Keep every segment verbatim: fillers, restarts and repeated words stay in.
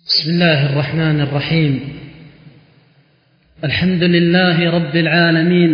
بسم الله الرحمن الرحيم. الحمد لله رب العالمين،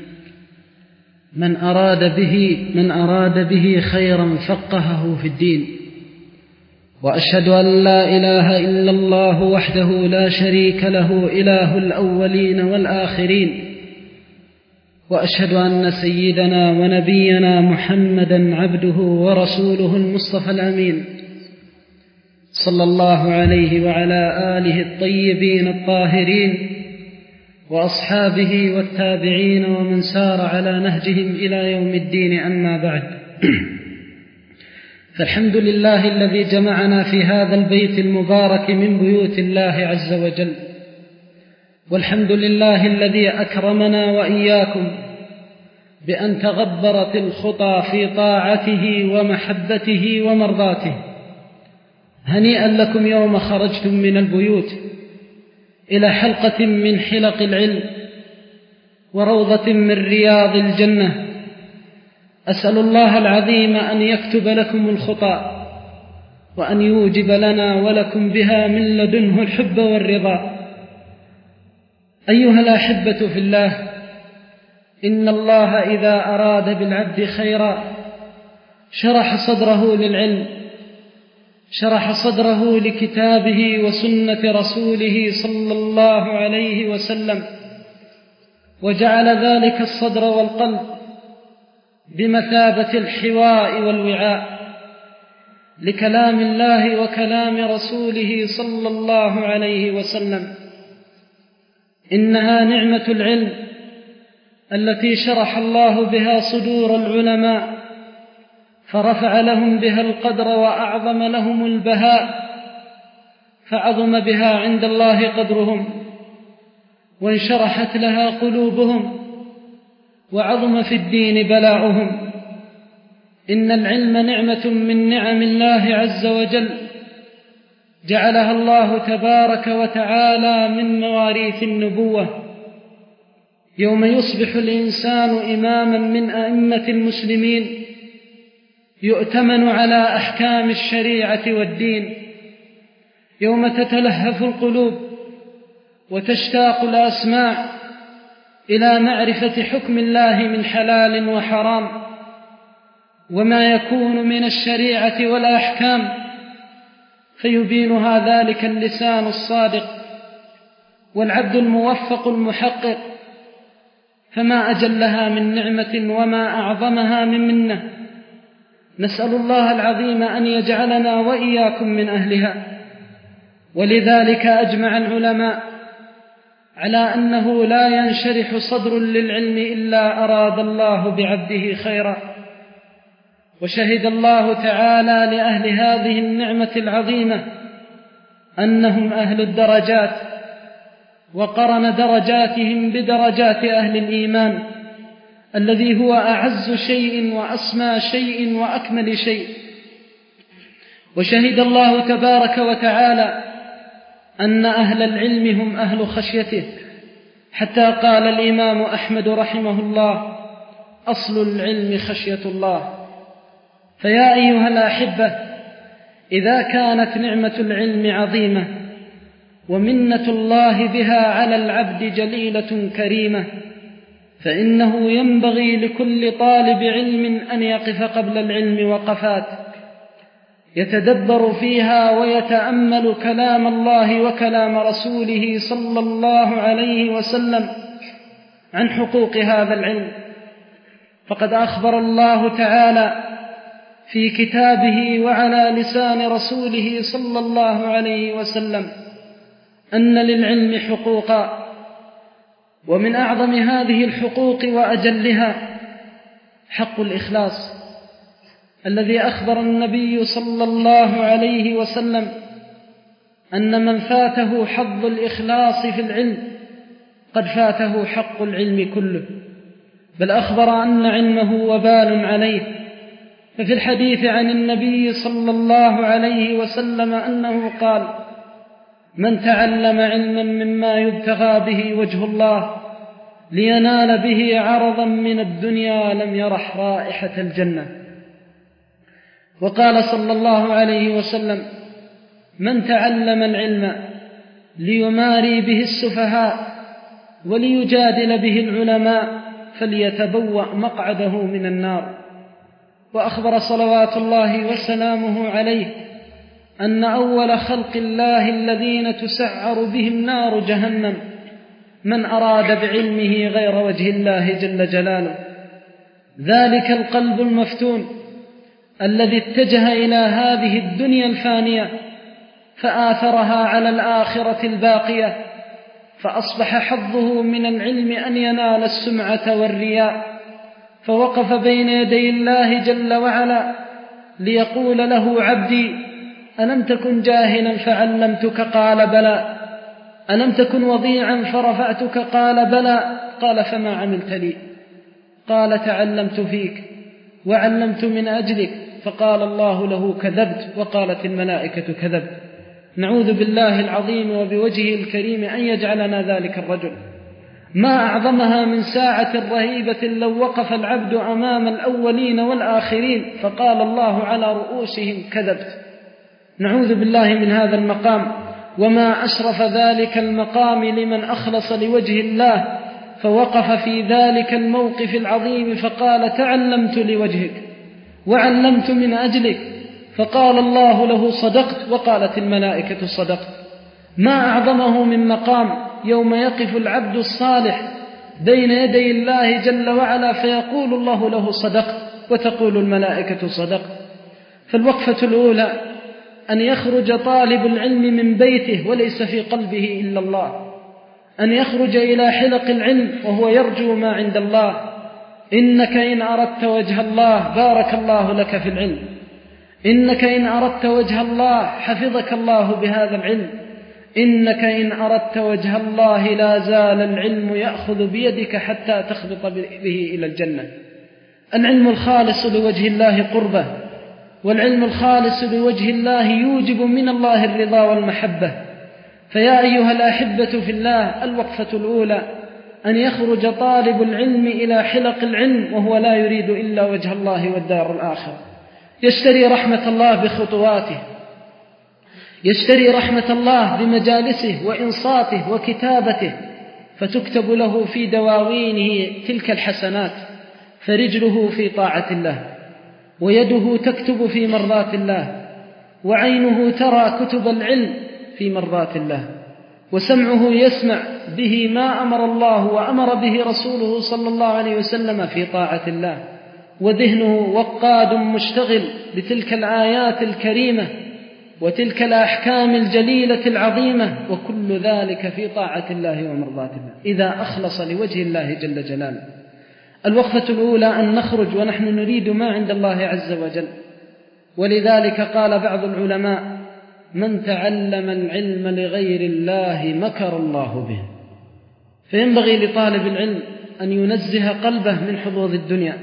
من أراد به من أراد به خيرا فقهه في الدين، وأشهد أن لا إله إلا الله وحده لا شريك له إله الأولين والآخرين، وأشهد أن سيدنا ونبينا محمدا عبده ورسوله المصطفى الأمين، صلى الله عليه وعلى آله الطيبين الطاهرين وأصحابه والتابعين ومن سار على نهجهم إلى يوم الدين. أما بعد، فالحمد لله الذي جمعنا في هذا البيت المبارك من بيوت الله عز وجل، والحمد لله الذي أكرمنا وإياكم بأن تغبرت الخطى في طاعته ومحبته ومرضاته. هنيئا لكم يوم خرجتم من البيوت إلى حلقة من حلق العلم وروضة من رياض الجنة. أسأل الله العظيم أن يكتب لكم الخطى، وأن يوجب لنا ولكم بها من لدنه الحب والرضا. أيها الأحبة في الله، إن الله إذا أراد بالعبد خيرا شرح صدره للعلم، شرح صدره لكتابه وسنة رسوله صلى الله عليه وسلم، وجعل ذلك الصدر والقلب بمثابة الحواء والوعاء لكلام الله وكلام رسوله صلى الله عليه وسلم. إنها نعمة العلم التي شرح الله بها صدور العلماء، فرفع لهم بها القدر وأعظم لهم البهاء، فعظم بها عند الله قدرهم، وانشرحت لها قلوبهم، وعظم في الدين بلاؤهم. إن العلم نعمة من نعم الله عز وجل، جعلها الله تبارك وتعالى من مواريث النبوة. يوم يصبح الإنسان إماما من أئمة المسلمين يؤتمن على أحكام الشريعة والدين، يوم تتلهف القلوب وتشتاق الأسماع إلى معرفة حكم الله من حلال وحرام وما يكون من الشريعة والأحكام، فيبينها ذلك اللسان الصادق والعبد الموفق المحقق. فما أجلها من نعمة وما أعظمها من منة. نسأل الله العظيم أن يجعلنا وإياكم من أهلها. ولذلك أجمع العلماء على أنه لا ينشرح صدر للعلم إلا أراد الله بعبده خيرا. وشهد الله تعالى لأهل هذه النعمة العظيمة أنهم أهل الدرجات، وقرن درجاتهم بدرجات أهل الإيمان الذي هو أعز شيء وأسمى شيء وأكمل شيء. وشهد الله تبارك وتعالى أن أهل العلم هم أهل خشيته، حتى قال الإمام أحمد رحمه الله: أصل العلم خشية الله. فيا أيها الأحبة، إذا كانت نعمة العلم عظيمة ومنة الله بها على العبد جليلة كريمة، فإنه ينبغي لكل طالب علم أن يقف قبل العلم وقفات يتدبر فيها ويتأمل كلام الله وكلام رسوله صلى الله عليه وسلم عن حقوق هذا العلم. فقد أخبر الله تعالى في كتابه وعلى لسان رسوله صلى الله عليه وسلم أن للعلم حقوقا، ومن أعظم هذه الحقوق وأجلها حق الإخلاص، الذي أخبر النبي صلى الله عليه وسلم أن من فاته حظ الإخلاص في العلم قد فاته حق العلم كله، بل أخبر أن علمه وبال عليه. ففي الحديث عن النبي صلى الله عليه وسلم أنه قال: من تعلم علما مما يبتغى به وجه الله لينال به عرضا من الدنيا لم يرح رائحة الجنة. وقال صلى الله عليه وسلم: من تعلم العلم ليماري به السفهاء وليجادل به العلماء فليتبوأ مقعده من النار. وأخبر صلوات الله وسلامه عليه أن أول خلق الله الذين تسعر بهم نار جهنم من أراد بعلمه غير وجه الله جل جلاله، ذلك القلب المفتون الذي اتجه إلى هذه الدنيا الفانية فآثرها على الآخرة الباقية، فأصبح حظه من العلم أن ينال السمعة والرياء، فوقف بين يدي الله جل وعلا ليقول له: عبدي ألم تكن جاهلا فعلمتك؟ قال: بلى. ألم تكن وضيعا فرفعتك؟ قال: بلى. قال: فما عملت لي؟ قال: تعلمت فيك وعلمت من أجلك. فقال الله له: كذبت. وقالت الملائكة: كذبت. نعوذ بالله العظيم وبوجهه الكريم أن يجعلنا ذلك الرجل. ما أعظمها من ساعة رهيبة لو وقف العبد أمام الأولين والآخرين فقال الله على رؤوسهم: كذبت. نعوذ بالله من هذا المقام. وما أشرف ذلك المقام لمن أخلص لوجه الله فوقف في ذلك الموقف العظيم فقال: تعلمت لوجهك وعلمت من أجلك. فقال الله له: صدقت. وقالت الملائكة: صدقت. ما أعظمه من مقام يوم يقف العبد الصالح بين يدي الله جل وعلا فيقول الله له: صدقت، وتقول الملائكة: صدقت. فالوقفة الأولى أن يخرج طالب العلم من بيته وليس في قلبه إلا الله، أن يخرج إلى حلق العلم وهو يرجو ما عند الله. إنك إن أردت وجه الله بارك الله لك في العلم، إنك إن أردت وجه الله حفظك الله بهذا العلم، إنك إن أردت وجه الله لا زال العلم يأخذ بيدك حتى تخبط به إلى الجنة. العلم الخالص لوجه الله قربة، والعلم الخالص لوجه الله يوجب من الله الرضا والمحبة. فيا أيها الأحبة في الله، الوقفة الأولى أن يخرج طالب العلم إلى حلق العلم وهو لا يريد إلا وجه الله والدار الآخرة، يشتري رحمة الله بخطواته، يشتري رحمة الله بمجالسه وإنصاته وكتابته، فتكتب له في دواوينه تلك الحسنات، فرجله في طاعة الله، ويده تكتب في مرضات الله، وعينه ترى كتب العلم في مرضات الله، وسمعه يسمع به ما أمر الله وأمر به رسوله صلى الله عليه وسلم في طاعة الله، وذهنه وقاد مشتغل بتلك الآيات الكريمة وتلك الأحكام الجليلة العظيمة، وكل ذلك في طاعة الله ومرضات الله إذا أخلص لوجه الله جل جلاله. الوقفة الأولى أن نخرج ونحن نريد ما عند الله عز وجل. ولذلك قال بعض العلماء: من تعلم العلم لغير الله مكر الله به. فينبغي لطالب العلم أن ينزه قلبه من حظوظ الدنيا.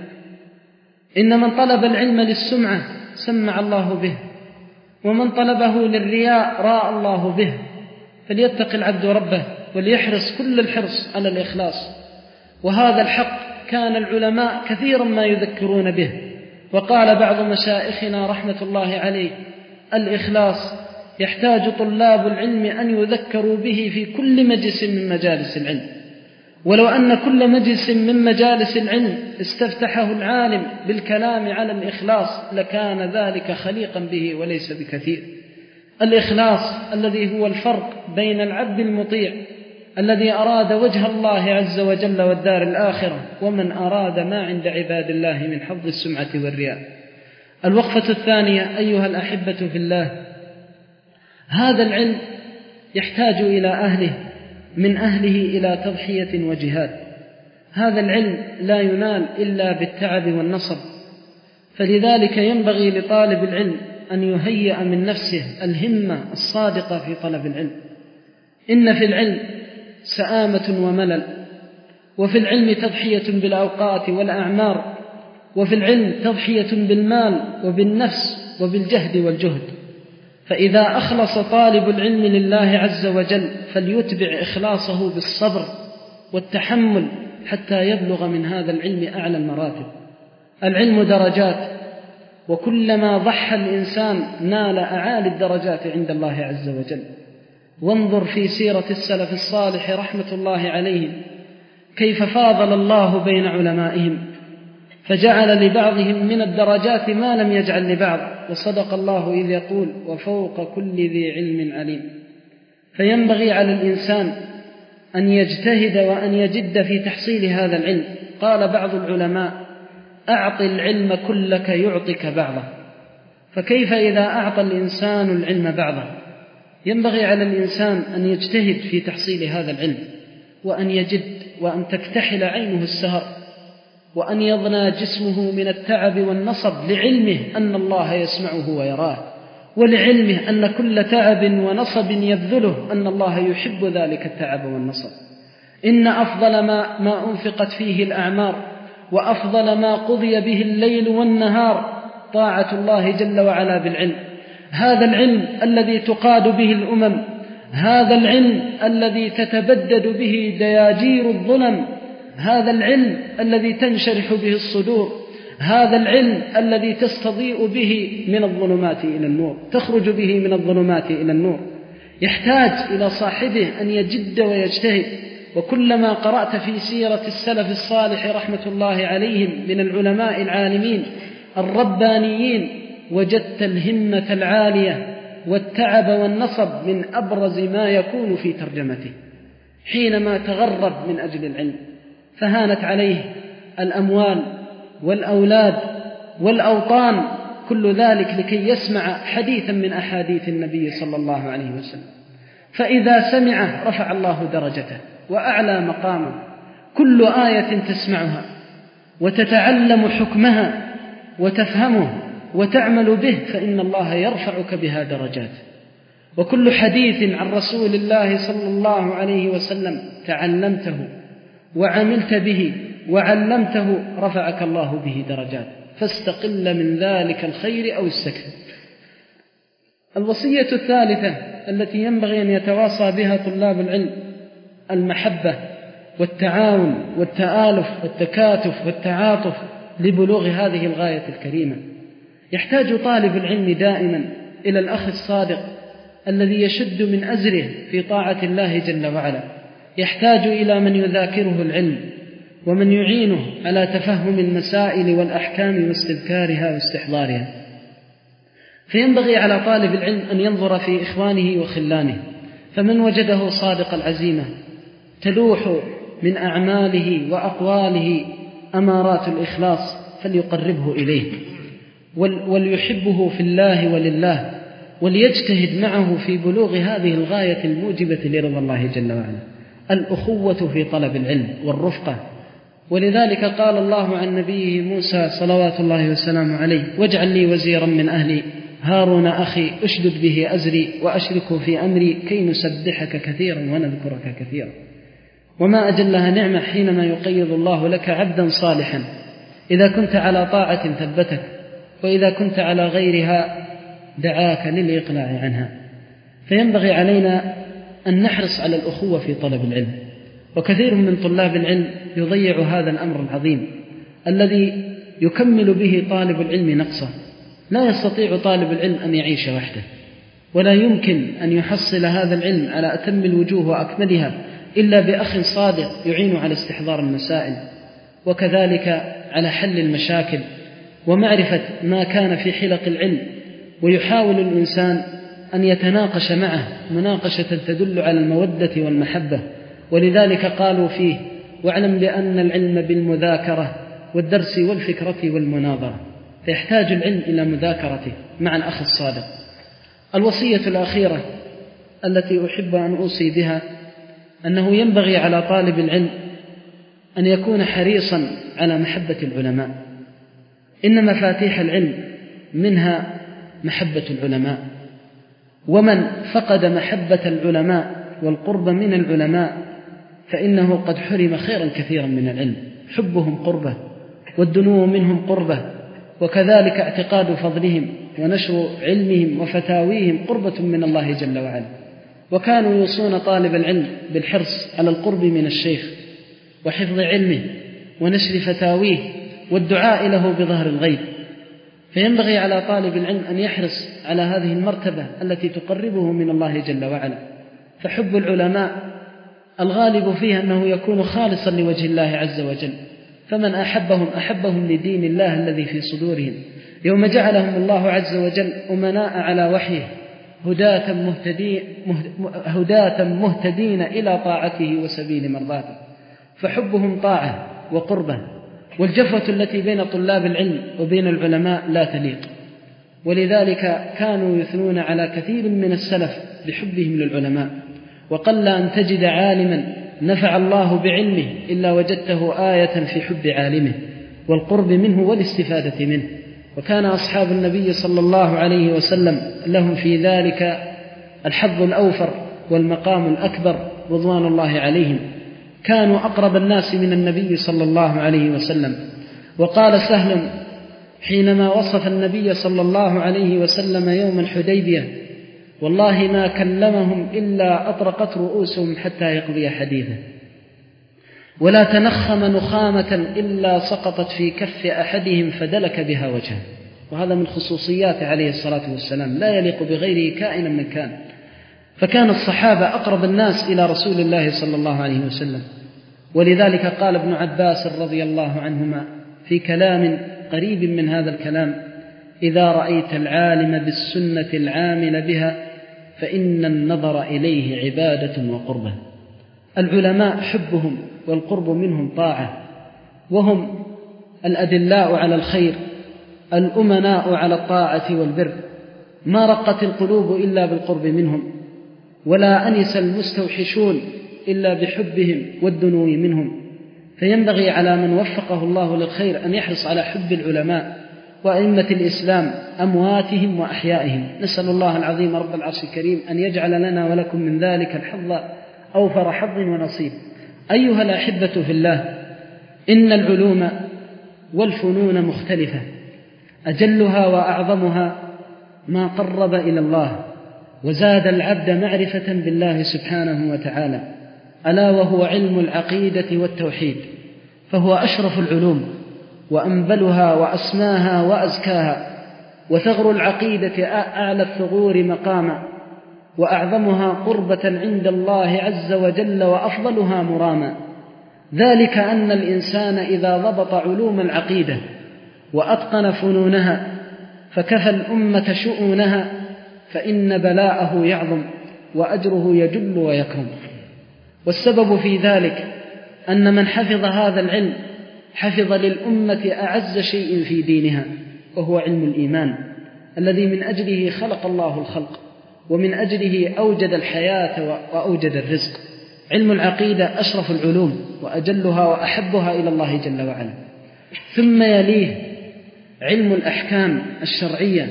إن من طلب العلم للسمعة سمع الله به، ومن طلبه للرياء راى الله به. فليتق العبد ربه وليحرص كل الحرص على الإخلاص. وهذا الحق كان العلماء كثيرا ما يذكرون به. وقال بعض مشائخنا رحمة الله عليه: الإخلاص يحتاج طلاب العلم أن يذكروا به في كل مجلس من مجالس العلم. ولو أن كل مجلس من مجالس العلم استفتحه العالم بالكلام على الإخلاص لكان ذلك خليقا به وليس بكثير. الإخلاص الذي هو الفرق بين العبد المطيع الذي أراد وجه الله عز وجل والدار الآخرة ومن أراد ما عند عباد الله من حظ السمعة والرياء. الوقفة الثانية أيها الأحبة في الله، هذا العلم يحتاج إلى أهله، من أهله إلى تضحية وجهاد. هذا العلم لا ينال إلا بالتعب والنصب. فلذلك ينبغي لطالب العلم أن يهيئ من نفسه الهمة الصادقة في طلب العلم. إن في العلم سآمة وملل، وفي العلم تضحية بالأوقات والأعمار، وفي العلم تضحية بالمال وبالنفس وبالجهد والجهد. فإذا أخلص طالب العلم لله عز وجل فليتبع إخلاصه بالصبر والتحمل حتى يبلغ من هذا العلم أعلى المراتب. العلم درجات، وكلما ضحى الإنسان نال أعالي الدرجات عند الله عز وجل. وانظر في سيرة السلف الصالح رحمة الله عليهم كيف فاضل الله بين علمائهم، فجعل لبعضهم من الدرجات ما لم يجعل لبعض، وصدق الله إذ يقول وفوق كل ذي علم عليم. فينبغي على الإنسان أن يجتهد وأن يجد في تحصيل هذا العلم. قال بعض العلماء: أعط العلم كلك يعطك بعضه. فكيف إذا أعطى الإنسان العلم بعضه؟ ينبغي على الإنسان أن يجتهد في تحصيل هذا العلم، وأن يجد، وأن تكتحل عينه السهر، وأن يضنى جسمه من التعب والنصب، لعلمه أن الله يسمعه ويراه، ولعلمه أن كل تعب ونصب يبذله أن الله يحب ذلك التعب والنصب. إن أفضل ما, ما أنفقت فيه الأعمار، وأفضل ما قضي به الليل والنهار طاعة الله جل وعلا بالعلم. هذا العلم الذي تقاد به الأمم، هذا العلم الذي تتبدد به دياجير الظلم، هذا العلم الذي تنشرح به الصدور، هذا العلم الذي تستضيء به من الظلمات إلى النور، تخرج به من الظلمات إلى النور. يحتاج إلى صاحبه أن يجد ويجتهد. وكلما قرأت في سيرة السلف الصالح رحمة الله عليهم من العلماء العالمين الربانيين وجدت الهمة العالية والتعب والنصب من أبرز ما يكون في ترجمته، حينما تغرب من أجل العلم، فهانت عليه الأموال والأولاد والأوطان، كل ذلك لكي يسمع حديثا من أحاديث النبي صلى الله عليه وسلم. فإذا سمعه رفع الله درجته وأعلى مقامه. كل آية تسمعها وتتعلم حكمها وتفهمه وتعمل به فإن الله يرفعك بها درجات. وكل حديث عن رسول الله صلى الله عليه وسلم تعلمته وعملت به وعلمته رفعك الله به درجات، فاستقل من ذلك الخير أو السكن. الوصية الثالثة التي ينبغي أن يتواصى بها طلاب العلم: المحبة والتعاون والتآلف والتكاتف والتعاطف لبلوغ هذه الغاية الكريمة. يحتاج طالب العلم دائما إلى الأخ الصادق الذي يشد من أزره في طاعة الله جل وعلا، يحتاج إلى من يذاكره العلم ومن يعينه على تفهم المسائل والأحكام واستذكارها واستحضارها. فينبغي على طالب العلم أن ينظر في إخوانه وخلانه، فمن وجده صادق العزيمة تلوح من أعماله وأقواله أمارات الإخلاص فليقربه إليه وليحبه في الله ولله، وليجتهد معه في بلوغ هذه الغاية الموجبة لرضا الله جل وعلا: الأخوة في طلب العلم والرفقة. ولذلك قال الله عن نبيه موسى صلوات الله وسلامه عليه: واجعل لي وزيرا من أهلي هارون أخي أشدد به أزري وأشركه في أمري كي نسبحك كثيرا ونذكرك كثيرا. وما أجلها نعمة حينما يقيض الله لك عبدا صالحا، إذا كنت على طاعة ثبتك، وإذا كنت على غيرها دعاك للإقلاع عنها. فينبغي علينا أن نحرص على الأخوة في طلب العلم. وكثير من طلاب العلم يضيع هذا الأمر العظيم الذي يكمل به طالب العلم نقصه. لا يستطيع طالب العلم أن يعيش وحده، ولا يمكن أن يحصل هذا العلم على أتم الوجوه وأكملها إلا بأخ صادق يعين على استحضار المسائل، وكذلك على حل المشاكل ومعرفة ما كان في حلق العلم، ويحاول الإنسان أن يتناقش معه مناقشة تدل على المودة والمحبة. ولذلك قالوا فيه: واعلم بأن العلم بالمذاكرة والدرس والفكرة والمناظرة. فيحتاج العلم إلى مذاكرته مع الأخ الصادق. الوصية الأخيرة التي أحب أن أوصي بها أنه ينبغي على طالب العلم أن يكون حريصا على محبة العلماء. إن مفاتيح العلم منها محبة العلماء، ومن فقد محبة العلماء والقرب من العلماء فإنه قد حرم خيرا كثيرا من العلم. حبهم قربة، والدنو منهم قربة، وكذلك اعتقاد فضلهم ونشر علمهم وفتاويهم قربة من الله جل وعلا. وكانوا يوصون طالب العلم بالحرص على القرب من الشيخ وحفظ علمه ونشر فتاويه والدعاء له بظهر الغيب. فينبغي على طالب العلم أن يحرص على هذه المرتبة التي تقربه من الله جل وعلا. فحب العلماء الغالب فيه أنه يكون خالصا لوجه الله عز وجل، فمن أحبهم أحبهم لدين الله الذي في صدورهم، يوم جعلهم الله عز وجل أمناء على وحيه هداة مهتدين, هداة مهتدين إلى طاعته وسبيل مرضاته، فحبهم طاعة وقربة. والجفوة التي بين طلاب العلم وبين العلماء لا تليق، ولذلك كانوا يثنون على كثير من السلف بحبهم للعلماء، وقل أن تجد عالما نفع الله بعلمه إلا وجدته آية في حب عالمه والقرب منه والاستفادة منه. وكان أصحاب النبي صلى الله عليه وسلم لهم في ذلك الحظ الأوفر والمقام الأكبر رضوان الله عليهم، كانوا أقرب الناس من النبي صلى الله عليه وسلم. وقال سهل حينما وصف النبي صلى الله عليه وسلم يوم الحديبية: والله ما كلمهم إلا أطرقت رؤوسهم حتى يقضي حديثه، ولا تنخم نخامة إلا سقطت في كف أحدهم فدلك بها وجهه. وهذا من خصوصيات عليه الصلاة والسلام، لا يليق بغيره كائنا من كان. فكان الصحابة أقرب الناس إلى رسول الله صلى الله عليه وسلم. ولذلك قال ابن عباس رضي الله عنهما في كلام قريب من هذا الكلام: إذا رأيت العالم بالسنة العامل بها فإن النظر إليه عبادة وقربة. العلماء حبهم والقرب منهم طاعة، وهم الأدلاء على الخير الأمناء على الطاعة والبر، ما رقت القلوب إلا بالقرب منهم، ولا أنس المستوحشون إلا بحبهم والدنو منهم. فينبغي على من وفقه الله للخير أن يحرص على حب العلماء وأئمة الإسلام أمواتهم وأحيائهم. نسأل الله العظيم رب العرش الكريم أن يجعل لنا ولكم من ذلك الحظ أوفر حظ ونصيب. أيها الأحبة في الله، إن العلوم والفنون مختلفة، أجلها وأعظمها ما قرب إلى الله وزاد العبد معرفة بالله سبحانه وتعالى، ألا وهو علم العقيدة والتوحيد، فهو أشرف العلوم وأنبلها وأسماها وأزكاها، وثغر العقيدة أعلى الثغور مقاما، وأعظمها قربة عند الله عز وجل وأفضلها مراما. ذلك أن الإنسان إذا ضبط علوم العقيدة وأتقن فنونها فكفى الأمة شؤونها، فإن بلاءه يعظم وأجره يجل ويكرم. والسبب في ذلك أن من حفظ هذا العلم حفظ للأمة أعز شيء في دينها، وهو علم الإيمان الذي من أجله خلق الله الخلق، ومن أجله أوجد الحياة وأوجد الرزق. علم العقيدة أشرف العلوم وأجلها وأحبها إلى الله جل وعلا. ثم يليه علم الأحكام الشرعية،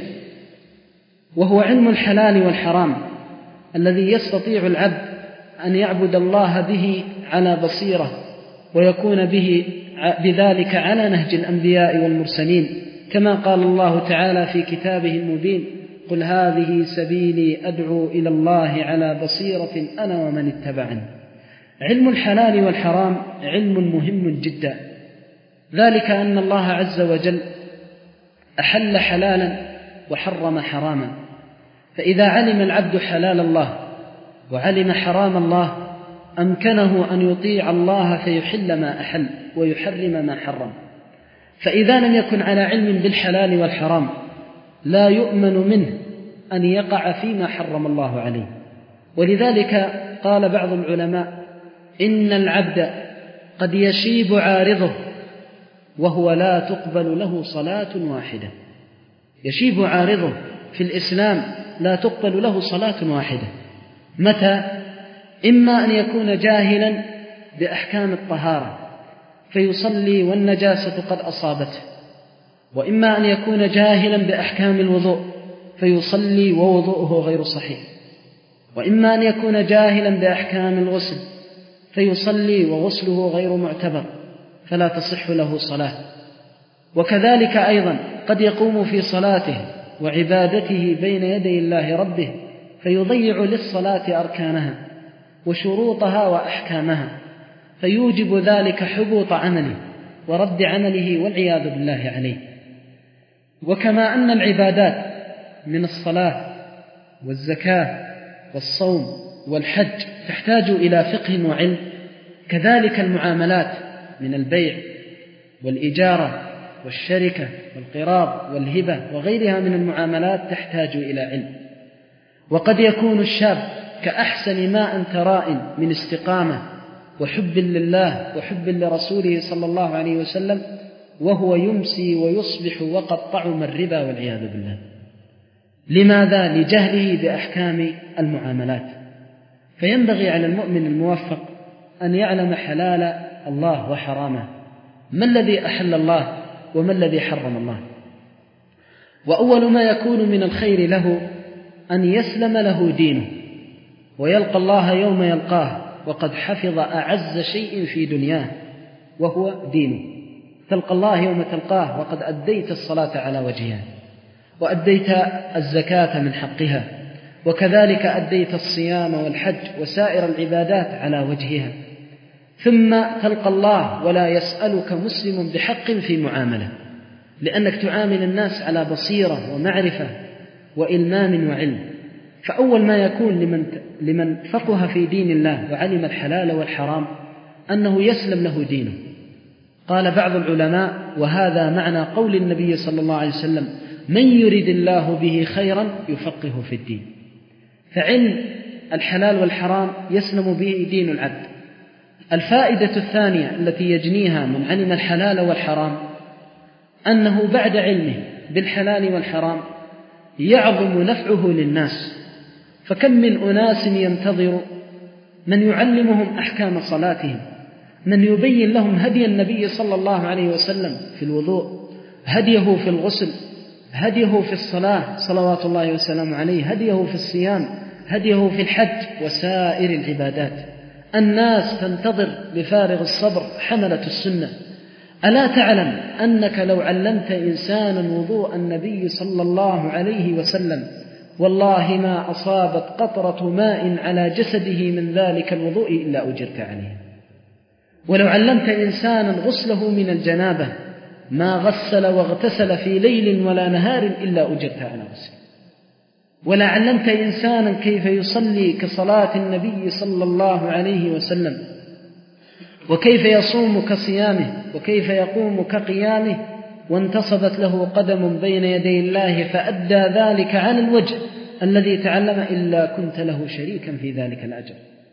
وهو علم الحلال والحرام الذي يستطيع العبد أن يعبد الله به على بصيرة، ويكون به بذلك على نهج الأنبياء والمرسلين، كما قال الله تعالى في كتابه المبين: قل هذه سبيلي أدعو إلى الله على بصيرة أنا ومن اتبعني. علم الحلال والحرام علم مهم جدا، ذلك أن الله عز وجل أحل حلالا وحرم حراما، فإذا علم العبد حلال الله وعلم حرام الله أمكنه أن يطيع الله فيحل ما أحل ويحرم ما حرم. فإذا لم يكن على علم بالحلال والحرام لا يؤمن منه أن يقع فيما حرم الله عليه. ولذلك قال بعض العلماء: إن العبد قد يشيب عارضه وهو لا تقبل له صلاة واحدة. يشيب عارضه في الإسلام لا تقبل له صلاة واحدة. متى؟ إما أن يكون جاهلا بأحكام الطهارة فيصلي والنجاسة قد أصابته، وإما أن يكون جاهلا بأحكام الوضوء فيصلي ووضوءه غير صحيح، وإما أن يكون جاهلا بأحكام الغسل فيصلي وغسله غير معتبر فلا تصح له صلاة. وكذلك أيضا قد يقوم في صلاته وعبادته بين يدي الله ربه فيضيع للصلاة أركانها وشروطها وأحكامها، فيوجب ذلك حبوط عمله ورد عمله والعياذ بالله عليه. وكما أن العبادات من الصلاة والزكاة والصوم والحج تحتاج إلى فقه وعلم، كذلك المعاملات من البيع والإجارة والشركة والقراض والهبة وغيرها من المعاملات تحتاج إلى علم. وقد يكون الشاب كأحسن ما أنت راء من استقامة وحب لله وحب لرسوله صلى الله عليه وسلم، وهو يمسي ويصبح وقد طعم الربا والعياذ بالله. لماذا؟ لجهله بأحكام المعاملات. فينبغي على المؤمن الموفق أن يعلم حلال الله وحرامه، ما الذي أحل الله وما الذي حرم الله. وأول ما يكون من الخير له أن يسلم له دينه ويلقى الله يوم يلقاه وقد حفظ أعز شيء في دنياه وهو دينه. تلقى الله يوم تلقاه وقد أديت الصلاة على وجهها، وأديت الزكاة من حقها، وكذلك أديت الصيام والحج وسائر العبادات على وجهها. ثم تلقى الله ولا يسألك مسلم بحق في معاملة، لأنك تعامل الناس على بصيرة ومعرفة وإلمام وعلم. فأول ما يكون لمن, لمن فقه في دين الله وعلم الحلال والحرام أنه يسلم له دينه. قال بعض العلماء، وهذا معنى قول النبي صلى الله عليه وسلم: من يرد الله به خيرا يفقه في الدين. فعلم الحلال والحرام يسلم به دين العبد. الفائدة الثانية التي يجنيها من علم الحلال والحرام أنه بعد علمه بالحلال والحرام يعظم نفعه للناس. فكم من أناس ينتظر من يعلمهم أحكام صلاتهم، من يبين لهم هدي النبي صلى الله عليه وسلم في الوضوء، هديه في الغسل، هديه في الصلاة صلوات الله وسلامه عليه، هديه في الصيام، هديه في الحج وسائر العبادات. الناس تنتظر بفارغ الصبر حملة السنة. ألا تعلم أنك لو علمت إنسانا وضوء النبي صلى الله عليه وسلم والله ما أصابت قطرة ماء على جسده من ذلك الوضوء إلا أجرت عليه. ولو علمت إنسانا غسله من الجنابة ما غسل واغتسل في ليل ولا نهار إلا أجرت على غسله. ولا علمت إنسانا كيف يصلي كصلاة النبي صلى الله عليه وسلم، وكيف يصوم كصيامه، وكيف يقوم كقيامه، وانتصبت له قدم بين يدي الله فأدى ذلك عن الوجه الذي تعلم إلا كنت له شريكا في ذلك الأجر.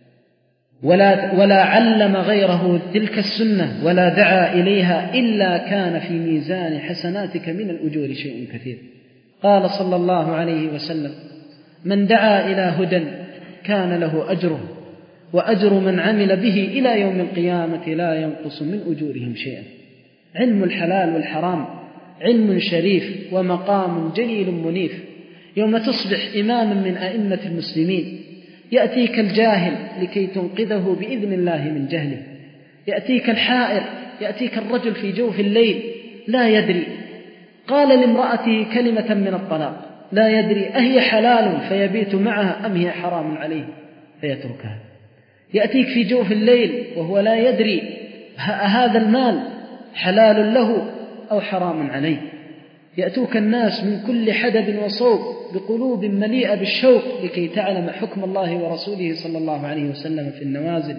ولا, ولا علم غيره تلك السنة ولا دعا إليها إلا كان في ميزان حسناتك من الأجور شيء كثير. قال صلى الله عليه وسلم: من دعا إلى هدى كان له أجره وأجر من عمل به إلى يوم القيامة لا ينقص من أجورهم شيئا. علم الحلال والحرام علم شريف ومقام جليل منيف. يوم تصبح إماما من أئمة المسلمين يأتيك الجاهل لكي تنقذه بإذن الله من جهله، يأتيك الحائر، يأتيك الرجل في جوف الليل لا يدري، قال لامرأته كلمة من الطلاق لا يدري أهي حلال فيبيت معها أم هي حرام عليه فيتركها. يأتيك في جوف الليل وهو لا يدري هذا المال حلال له أو حرام عليه. يأتوك الناس من كل حدب وصوب بقلوب مليئة بالشوق لكي تعلم حكم الله ورسوله صلى الله عليه وسلم في النوازل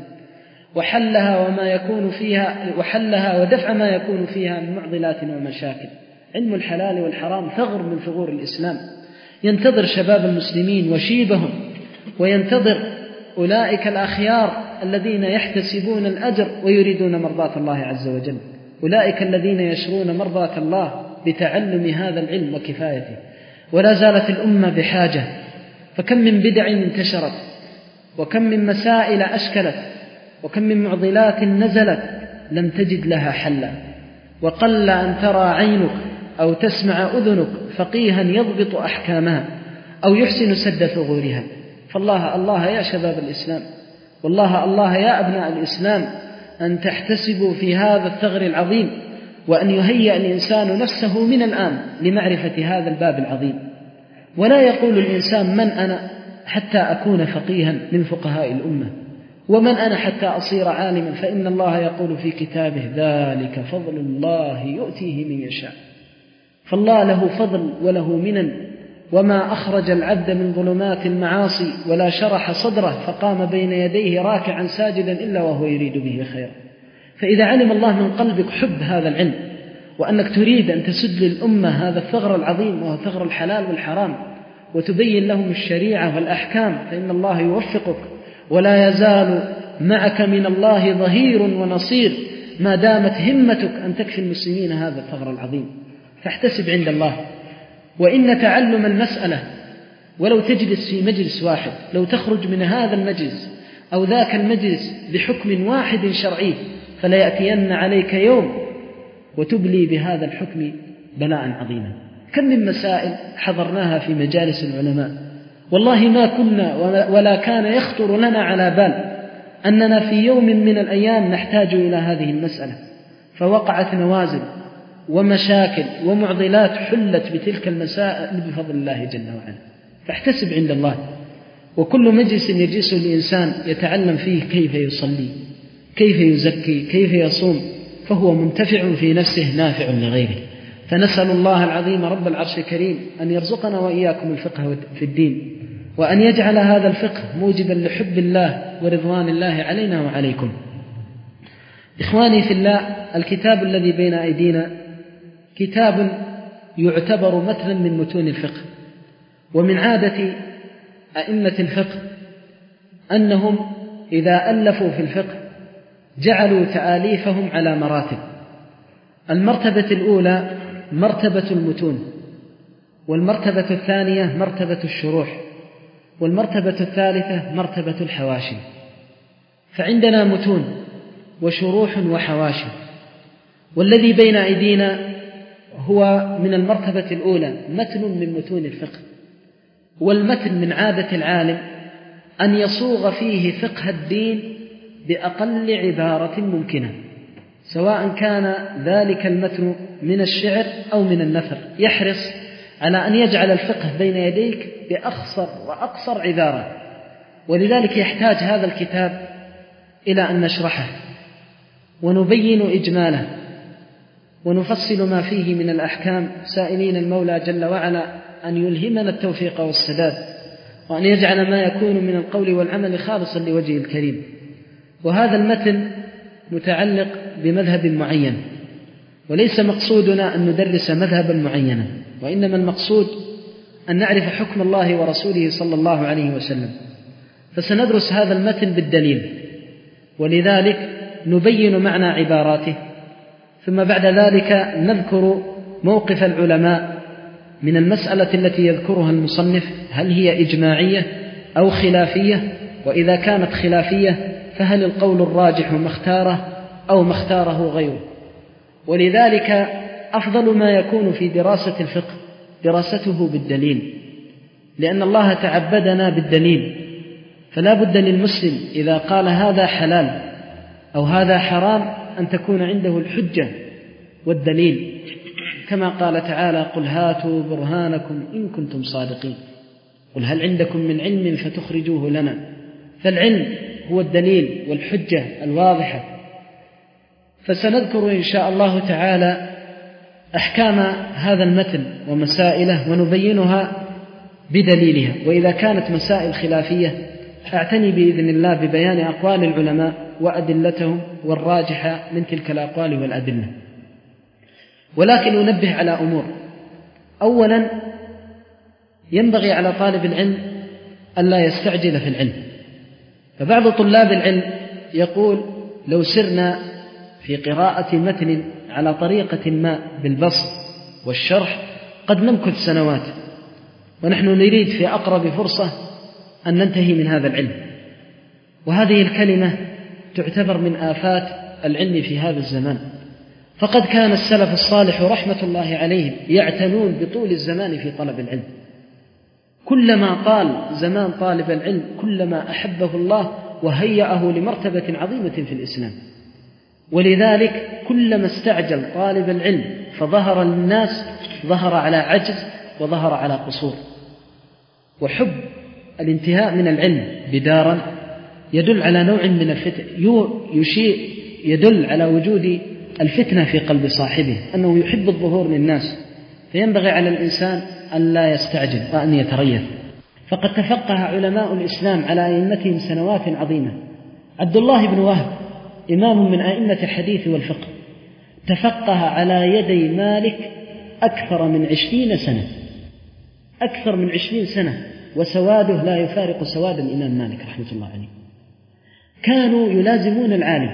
وحلها وما يكون فيها وحلها ودفع ما يكون فيها من معضلات ومشاكل. علم الحلال والحرام ثغر من ثغور الإسلام، ينتظر شباب المسلمين وشيبهم، وينتظر أولئك الأخيار الذين يحتسبون الأجر ويريدون مرضاة الله عز وجل، أولئك الذين يشرون مرضاة الله بتعلم هذا العلم وكفايته. ولا زالت الأمة بحاجة، فكم من بدع انتشرت، وكم من مسائل أشكلت، وكم من معضلات نزلت لم تجد لها حلا. وقل أن ترى عينك أو تسمع أذنك فقيها يضبط أحكامها أو يحسن سد ثغورها. فالله الله يا شباب الإسلام، والله الله يا أبناء الإسلام، أن تحتسبوا في هذا الثغر العظيم، وأن يهيئ الإنسان نفسه من الآن لمعرفة هذا الباب العظيم. ولا يقول الإنسان من أنا حتى أكون فقيها من فقهاء الأمة، ومن أنا حتى أصير عالما، فإن الله يقول في كتابه: ذلك فضل الله يؤتيه من يشاء. فالله له فضل وله منن، وما أخرج العبد من ظلمات المعاصي ولا شرح صدره فقام بين يديه راكعا ساجدا إلا وهو يريد به خيرا. فإذا علم الله من قلبك حب هذا العلم، وأنك تريد أن تسد للأمة هذا الثغر العظيم وهو ثغر الحلال والحرام، وتبين لهم الشريعة والأحكام، فإن الله يوفقك ولا يزال معك من الله ظهير ونصير ما دامت همتك أن تكفي المسلمين هذا الثغر العظيم. فاحتسب عند الله. وإن تعلم المسألة ولو تجلس في مجلس واحد، لو تخرج من هذا المجلس أو ذاك المجلس بحكم واحد شرعي، فلا يأتين عليك يوم وتبلي بهذا الحكم بلاء عظيما. كم من مسائل حضرناها في مجالس العلماء والله ما كنا ولا كان يخطر لنا على بال أننا في يوم من الأيام نحتاج إلى هذه المسألة، فوقعت نوازل ومشاكل ومعضلات حلت بتلك المسائل بفضل الله جل وعلا. فاحتسب عند الله. وكل مجلس يجلسه الإنسان يتعلم فيه كيف يصلي، كيف يزكي، كيف يصوم، فهو منتفع في نفسه نافع لغيره. فنسأل الله العظيم رب العرش الكريم أن يرزقنا وإياكم الفقه في الدين، وأن يجعل هذا الفقه موجبا لحب الله ورضوان الله علينا وعليكم. إخواني في الله، الكتاب الذي بين أيدينا كتاب يعتبر متنا من متون الفقه. ومن عادة أئمة الفقه أنهم إذا ألفوا في الفقه جعلوا تآليفهم على مراتب. المرتبة الأولى مرتبة المتون، والمرتبة الثانية مرتبة الشروح، والمرتبة الثالثة مرتبة الحواشي. فعندنا متون وشروح وحواشي، والذي بين أيدينا هو من المرتبة الأولى متن من متون الفقه. والمتن من عادة العالم أن يصوغ فيه فقه الدين بأقل عبارة ممكنة، سواء كان ذلك المتن من الشعر أو من النثر، يحرص على أن يجعل الفقه بين يديك بأخصر وأقصر عبارة. ولذلك يحتاج هذا الكتاب إلى أن نشرحه ونبين إجماله ونفصل ما فيه من الأحكام، سائلين المولى جل وعلا أن يلهمنا التوفيق والسداد، وأن يجعل ما يكون من القول والعمل خالصا لوجهه الكريم. وهذا المتن متعلق بمذهب معين، وليس مقصودنا أن ندرس مذهبا معينا، وإنما المقصود أن نعرف حكم الله ورسوله صلى الله عليه وسلم. فسندرس هذا المتن بالدليل، ولذلك نبين معنى عباراته، ثم بعد ذلك نذكر موقف العلماء من المسألة التي يذكرها المصنف، هل هي إجماعية أو خلافية؟ وإذا كانت خلافية فهل القول الراجح ما اختاره أو ما اختاره غيره؟ ولذلك أفضل ما يكون في دراسة الفقه دراسته بالدليل، لأن الله تعبدنا بالدليل. فلا بد للمسلم إذا قال هذا حلال أو هذا حرام أن تكون عنده الحجة والدليل، كما قال تعالى: قل هاتوا برهانكم إن كنتم صادقين، قل هل عندكم من علم فتخرجوه لنا. فالعلم هو الدليل والحجة الواضحة. فسنذكر إن شاء الله تعالى أحكام هذا المتن ومسائله ونبينها بدليلها. وإذا كانت مسائل خلافية أعتني بإذن الله ببيان أقوال العلماء وأدلتهم والراجحة من تلك الأقوال والأدلة. ولكن أنبه على أمور. أولا، ينبغي على طالب العلم ألا يستعجل في العلم. فبعض طلاب العلم يقول: لو سرنا في قراءة متن على طريقة ما بالبسط والشرح قد نمكث سنوات، ونحن نريد في أقرب فرصة أن ننتهي من هذا العلم. وهذه الكلمة تعتبر من آفات العلم في هذا الزمان. فقد كان السلف الصالح رحمة الله عليهم يعتنون بطول الزمان في طلب العلم. كلما طال زمان طالب العلم كلما أحبه الله وهيأه لمرتبة عظيمة في الإسلام. ولذلك كلما استعجل طالب العلم فظهر للناس ظهر على عجز وظهر على قصور. وحب الانتهاء من العلم بدارا يدل على نوع من الفتن، يشير يدل على وجود الفتنة في قلب صاحبه، أنه يحب الظهور للناس فينبغي على الإنسان أن لا يستعجل وأن يتريث. فقد تفقه علماء الإسلام على أئمتهم سنوات عظيمة. عبد الله بن وهب إمام من أئمة الحديث والفقه تفقه على يدي مالك أكثر من عشرين سنة، أكثر من عشرين سنة، وسواده لا يفارق سواد الإمام مالك رحمة الله عليه. كانوا يلازمون العالم،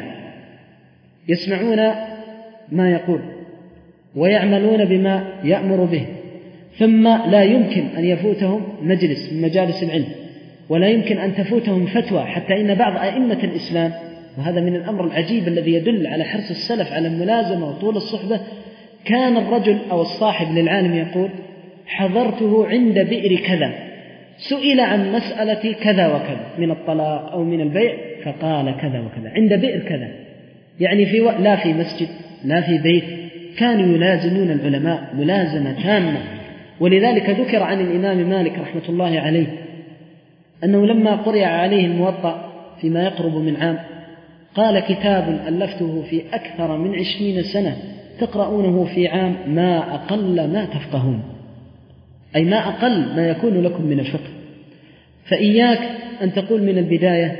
يسمعون ما يقول ويعملون بما يأمر به، ثم لا يمكن أن يفوتهم مجلس من مجالس العلم، ولا يمكن أن تفوتهم فتوى، حتى إن بعض أئمة الإسلام، وهذا من الأمر العجيب الذي يدل على حرص السلف على الملازمة وطول الصحبة، كان الرجل أو الصاحب للعالم يقول: حضرته عند بئر كذا، سئل عن مسألة كذا وكذا من الطلاق أو من البيع فقال كذا وكذا عند بئر كذا، يعني في و... لا في مسجد لا في بيت، كانوا يلازمون العلماء ملازمة تامة. ولذلك ذكر عن الإمام مالك رحمة الله عليه أنه لما قرئ عليه الموطأ فيما يقرب من عام قال: كتاب ألفته في أكثر من عشرين سنة تقرؤونه في عام ما أقل ما تفقهون، أي ما أقل ما يكون لكم من الفقه. فإياك أن تقول من البداية: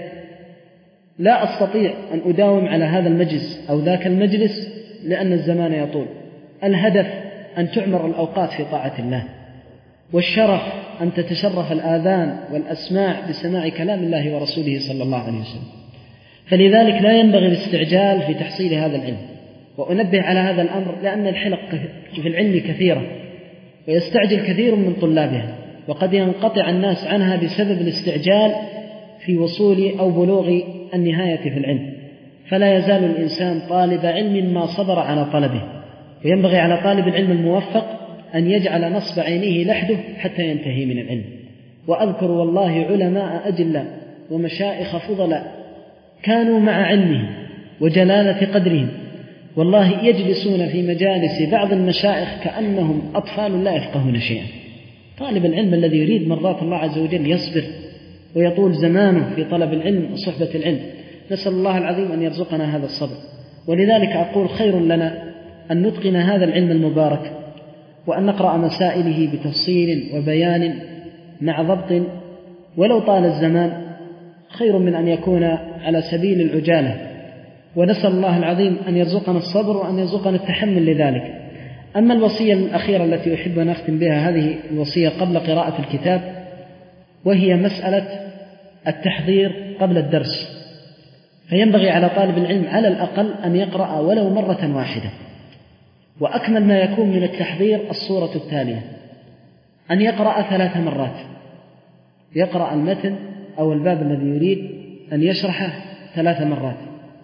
لا أستطيع أن أداوم على هذا المجلس أو ذاك المجلس لأن الزمان يطول. الهدف أن تعمر الأوقات في طاعة الله، والشرف أن تتشرف الآذان والأسماع بسماع كلام الله ورسوله صلى الله عليه وسلم. فلذلك لا ينبغي الاستعجال في تحصيل هذا العلم. وأنبه على هذا الأمر لأن الحلق في العلم كثيرة، ويستعجل كثير من طلابها، وقد ينقطع الناس عنها بسبب الاستعجال في وصول أو بلوغ النهاية في العلم. فلا يزال الإنسان طالب علم ما صبر على طلبه، وينبغي على طالب العلم الموفق أن يجعل نصب عينيه لحده حتى ينتهي من العلم. وأذكر والله علماء أجلاء ومشائخ فضلاء كانوا مع علمهم وجلالة قدرهم والله يجلسون في مجالس بعض المشائخ كأنهم أطفال لا يفقهون شيئا. طالب العلم الذي يريد مرضات الله عز وجل يصبر ويطول زمانه في طلب العلم وصحبة العلم. نسأل الله العظيم أن يرزقنا هذا الصبر. ولذلك أقول: خير لنا أن نتقن هذا العلم المبارك وأن نقرأ مسائله بتفصيل وبيان مع ضبط ولو طال الزمان، خير من أن يكون على سبيل العجالة. ونسأل الله العظيم أن يرزقنا الصبر وأن يرزقنا التحمل لذلك. أما الوصية الأخيرة التي أحب أن أختم بها، هذه الوصية قبل قراءة الكتاب، وهي مسألة التحضير قبل الدرس. فينبغي على طالب العلم على الأقل أن يقرأ ولو مرة واحدة. وأكمل ما يكون من التحضير الصورة التالية: أن يقرأ ثلاث مرات، يقرأ المتن أو الباب الذي يريد أن يشرحه ثلاث مرات،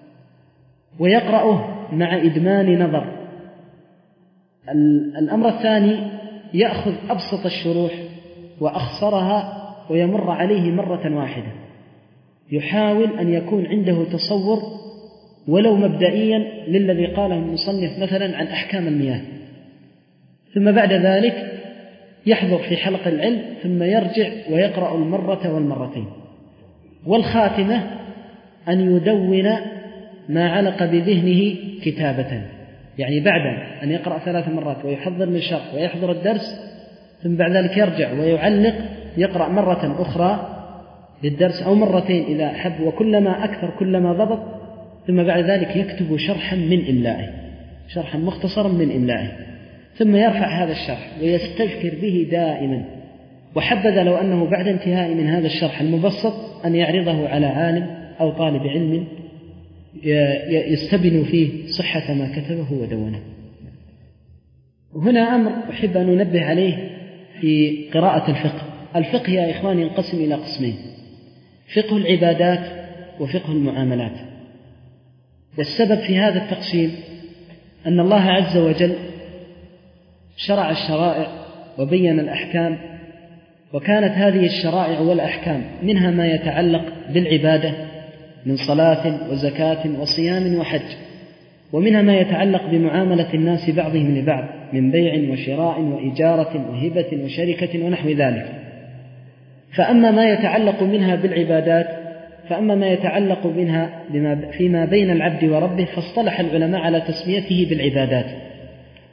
ويقرأه مع إدمان نظر. الأمر الثاني: يأخذ أبسط الشروح وأخصرها ويمر عليه مرة واحدة، يحاول أن يكون عنده تصور ولو مبدئيا للذي قاله المصنف مثلا عن أحكام المياه. ثم بعد ذلك يحضر في حلق العلم، ثم يرجع ويقرأ المرة والمرتين. والخاتمة أن يدون ما علق بذهنه كتابة، يعني بعد أن يقرأ ثلاث مرات ويحضر للشرح ويحضر الدرس، ثم بعد ذلك يرجع ويعلق، يقرأ مرة أخرى للدرس أو مرتين إذا حب، وكلما أكثر كلما ضبط. ثم بعد ذلك يكتب شرحا من إملائه، شرحا مختصرا من إملائه، ثم يرفع هذا الشرح ويستذكر به دائما. وحبذا لو أنه بعد انتهاء من هذا الشرح المبسط أن يعرضه على عالم أو طالب علم يستبن فيه صحة ما كتبه ودونه. هنا أمر أحب أن ننبه عليه في قراءة الفقه. الفقه يا إخواني ينقسم إلى قسمين: فقه العبادات وفقه المعاملات. والسبب في هذا التقسيم أن الله عز وجل شرع الشرائع وبين الأحكام، وكانت هذه الشرائع والأحكام منها ما يتعلق بالعبادة من صلاة وزكاة وصيام وحج، ومنها ما يتعلق بمعاملة الناس بعضهم لبعض من بيع وشراء وإجارة وهبة وشركة ونحو ذلك. فأما ما يتعلق منها بالعبادات فأما ما يتعلق منها بما فيما بين العبد وربه فاصطلح العلماء على تسميته بالعبادات،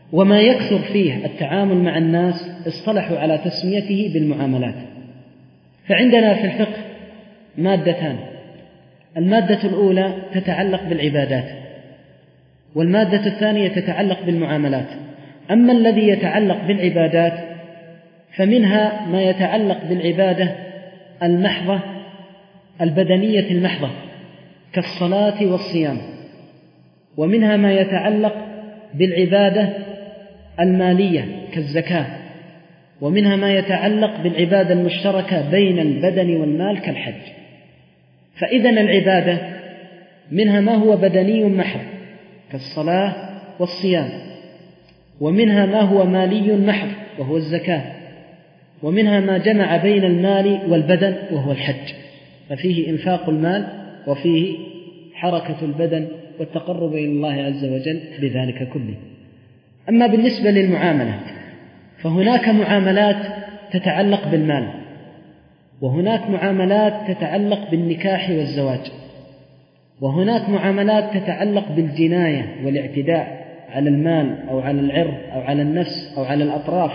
وما يكثر فيه التعامل مع الناس اصطلحوا على تسميته بالمعاملات. فعندنا في الفقه مادتان: المادة الأولى تتعلق بالعبادات، والمادة الثانية تتعلق بالمعاملات. أما الذي يتعلق بالعبادات فمنها ما يتعلق بالعبادة المحضة البدنية المحضة كالصلاة والصيام، ومنها ما يتعلق بالعبادة المالية كالزكاة، ومنها ما يتعلق بالعبادة المشتركة بين البدن والمال كالحج. فإذا العبادة منها ما هو بدني محض كالصلاة والصيام، ومنها ما هو مالي محض وهو الزكاة، ومنها ما جمع بين المال والبدن وهو الحج، ففيه إنفاق المال وفيه حركة البدن والتقرب إلى الله عز وجل بذلك كله. أما بالنسبة للمعاملات فهناك معاملات تتعلق بالمال، وهناك معاملات تتعلق بالنكاح والزواج، وهناك معاملات تتعلق بالجناية والاعتداء على المال أو على العرض أو على النفس أو على الأطراف،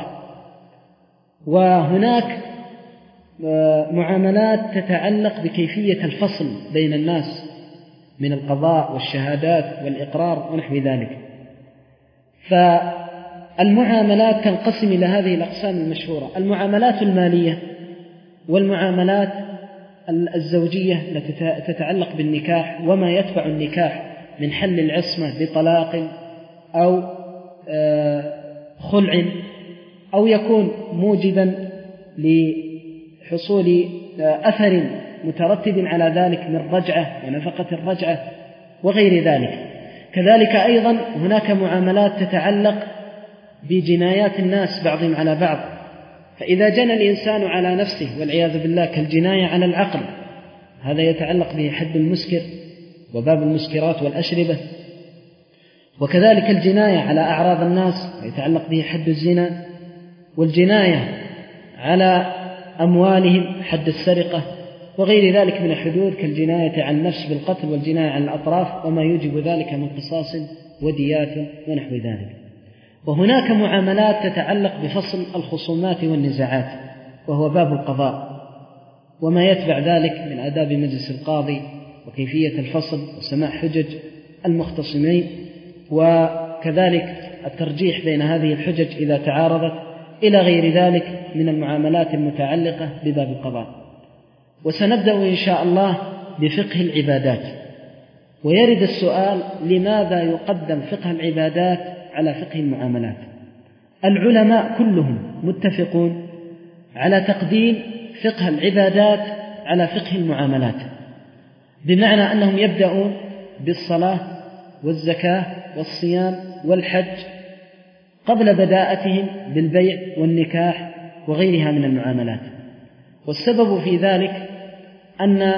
وهناك معاملات تتعلق بكيفية الفصل بين الناس من القضاء والشهادات والإقرار ونحو ذلك. فالمعاملات تنقسم إلى هذه الأقسام المشهورة: المعاملات المالية، والمعاملات الزوجية التي تتعلق بالنكاح وما يتبع النكاح من حل العصمة بطلاق أو خلع، أو يكون موجبا لحصول أثر مترتب على ذلك من رجعة ونفقة الرجعة وغير ذلك. كذلك أيضا هناك معاملات تتعلق بجنايات الناس بعضهم على بعض، فإذا جنى الإنسان على نفسه والعياذ بالله كالجناية على العقل، هذا يتعلق به حد المسكر وباب المسكرات والأشربة، وكذلك الجناية على أعراض الناس يتعلق به حد الزنا، والجناية على أموالهم حد السرقة، وغير ذلك من الحدود كالجناية على النفس بالقتل والجناية على الأطراف وما يوجب ذلك من قصاص وديات ونحو ذلك. وهناك معاملات تتعلق بفصل الخصومات والنزاعات وهو باب القضاء وما يتبع ذلك من آداب مجلس القاضي وكيفية الفصل وسماع حجج المختصمين، وكذلك الترجيح بين هذه الحجج إذا تعارضت، إلى غير ذلك من المعاملات المتعلقة بباب القضاء. وسنبدأ إن شاء الله بفقه العبادات. ويرد السؤال: لماذا يقدم فقه العبادات على فقه المعاملات؟ العلماء كلهم متفقون على تقديم فقه العبادات على فقه المعاملات، بمعنى أنهم يبدأون بالصلاة والزكاة والصيام والحج قبل بداءتهم بالبيع والنكاح وغيرها من المعاملات. والسبب في ذلك أن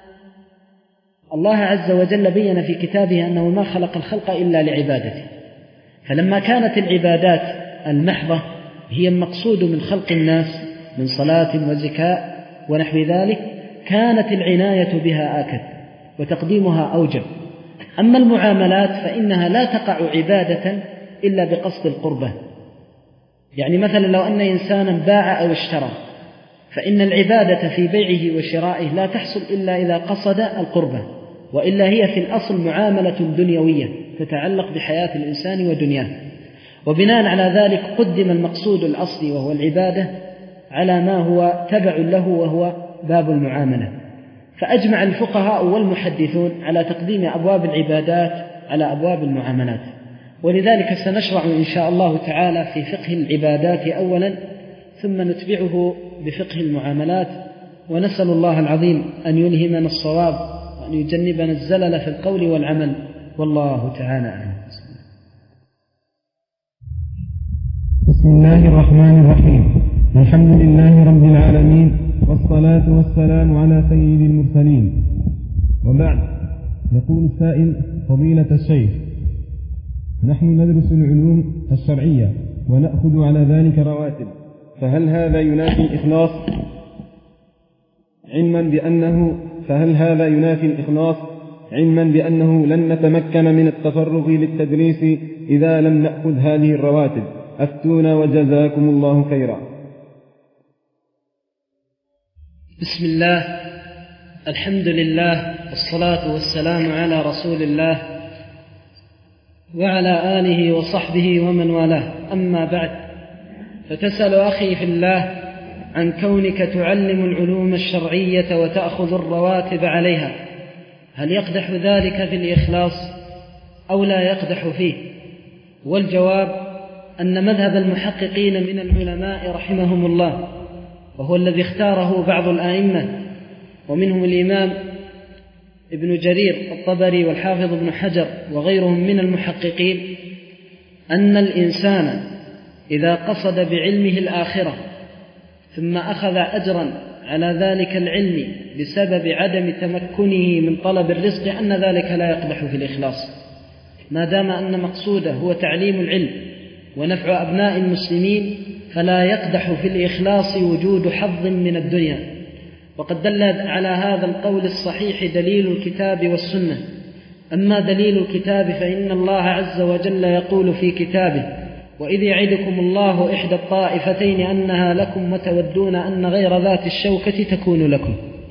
الله عز وجل بين في كتابه أنه ما خلق الخلق إلا لعبادته، فلما كانت العبادات المحضة هي المقصود من خلق الناس من صلاة وزكاة ونحو ذلك، كانت العناية بها آكد وتقديمها أوجب. أما المعاملات فإنها لا تقع عبادة إلا بقصد القربة. يعني مثلا لو أن إنسانا باع أو اشترى، فإن العبادة في بيعه وشرائه لا تحصل إلا إذا قصد القربة، وإلا هي في الأصل معاملة دنيوية تتعلق بحياة الإنسان ودنياه. وبناء على ذلك قدم المقصود الأصلي وهو العبادة على ما هو تبع له وهو باب المعاملة. فأجمع الفقهاء والمحدثون على تقديم أبواب العبادات على أبواب المعاملات. ولذلك سنشرع إن شاء الله تعالى في فقه العبادات أولا، ثم نتبعه بفقه المعاملات، ونسأل الله العظيم أن يلهمنا الصواب وأن يجنبنا الزلل في القول والعمل، والله تعالى أعلم. بسم الله الرحمن الرحيم. الحمد لله رب العالمين، والصلاة والسلام على سيد المرسلين، وبعد. يقول السائل: فضيلة الشيخ، نحن ندرس العلوم الشرعية ونأخذ على ذلك رواتب، فهل هذا ينافي الإخلاص؟ علما بأنه فهل هذا ينافي الإخلاص علما بأنه لن نتمكن من التفرغ للتدريس إذا لم نأخذ هذه الرواتب. أفتونا وجزاكم الله خيرا. بسم الله، الحمد لله، والصلاة والسلام على رسول الله وعلى آله وصحبه ومن والاه. أما بعد، فتسأل أخي في الله عن كونك تعلم العلوم الشرعية وتأخذ الرواتب عليها، هل يقدح ذلك في الإخلاص أو لا يقدح فيه؟ والجواب أن مذهب المحققين من العلماء رحمهم الله، وهو الذي اختاره بعض الآئمة ومنهم الإمام ابن جرير الطبري والحافظ ابن حجر وغيرهم من المحققين، أن الإنسان إذا قصد بعلمه الآخرة ثم أخذ أجرا على ذلك العلم بسبب عدم تمكنه من طلب الرزق أن ذلك لا يقدح في الإخلاص، ما دام أن مقصوده هو تعليم العلم ونفع أبناء المسلمين، فلا يقدح في الإخلاص وجود حظ من الدنيا. وقد دل على هذا القول الصحيح دليل الكتاب والسنة. أما دليل الكتاب فإن الله عز وجل يقول في كتابه: وإذ يعدكم الله إحدى الطائفتين أنها لكم وتودون أن غير ذات الشوكة تكون لكم.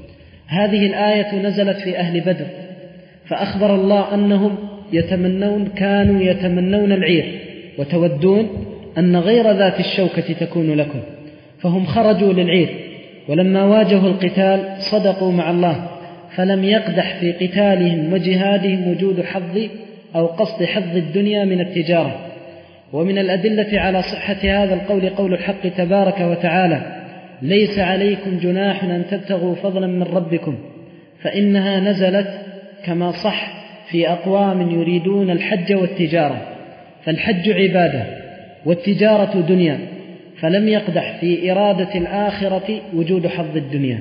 هذه الآية نزلت في أهل بدر، فأخبر الله أنهم يتمنون كانوا يتمنون العير وتودون أن غير ذات الشوكة تكون لكم، فهم خرجوا للعير، ولما واجهوا القتال صدقوا مع الله، فلم يقدح في قتالهم وجهادهم وجود حظ أو قصد حظ الدنيا من التجارة. ومن الأدلة على صحة هذا القول قول الحق تبارك وتعالى: ليس عليكم جناح أن تبتغوا فضلا من ربكم، فإنها نزلت كما صح في أقوام يريدون الحج والتجارة، فالحج عبادة والتجارة دنيا، فلم يقدح في إرادة الآخرة وجود حظ الدنيا.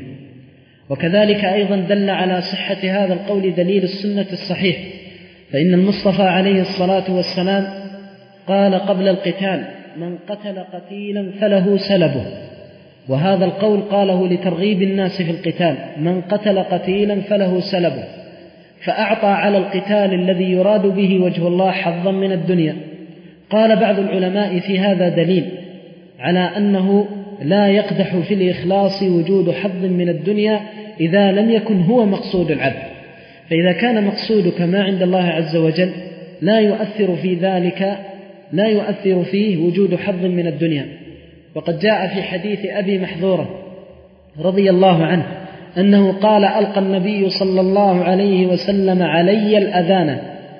وكذلك أيضا دل على صحة هذا القول دليل السنة الصحيح، فإن المصطفى عليه الصلاة والسلام قال قبل القتال: من قتل قتيلا فله سلبه. وهذا القول قاله لترغيب الناس في القتال: من قتل قتيلا فله سلبه، فأعطى على القتال الذي يراد به وجه الله حظا من الدنيا. قال بعض العلماء في هذا دليل على أنه لا يقدح في الإخلاص وجود حظ من الدنيا إذا لم يكن هو مقصود العبد، فإذا كان مقصودك ما عند الله عز وجل لا يؤثر في ذلك لا يؤثر فيه وجود حظ من الدنيا. وقد جاء في حديث أبي محذورة رضي الله عنه أنه قال: ألقى النبي صلى الله عليه وسلم علي الأذان،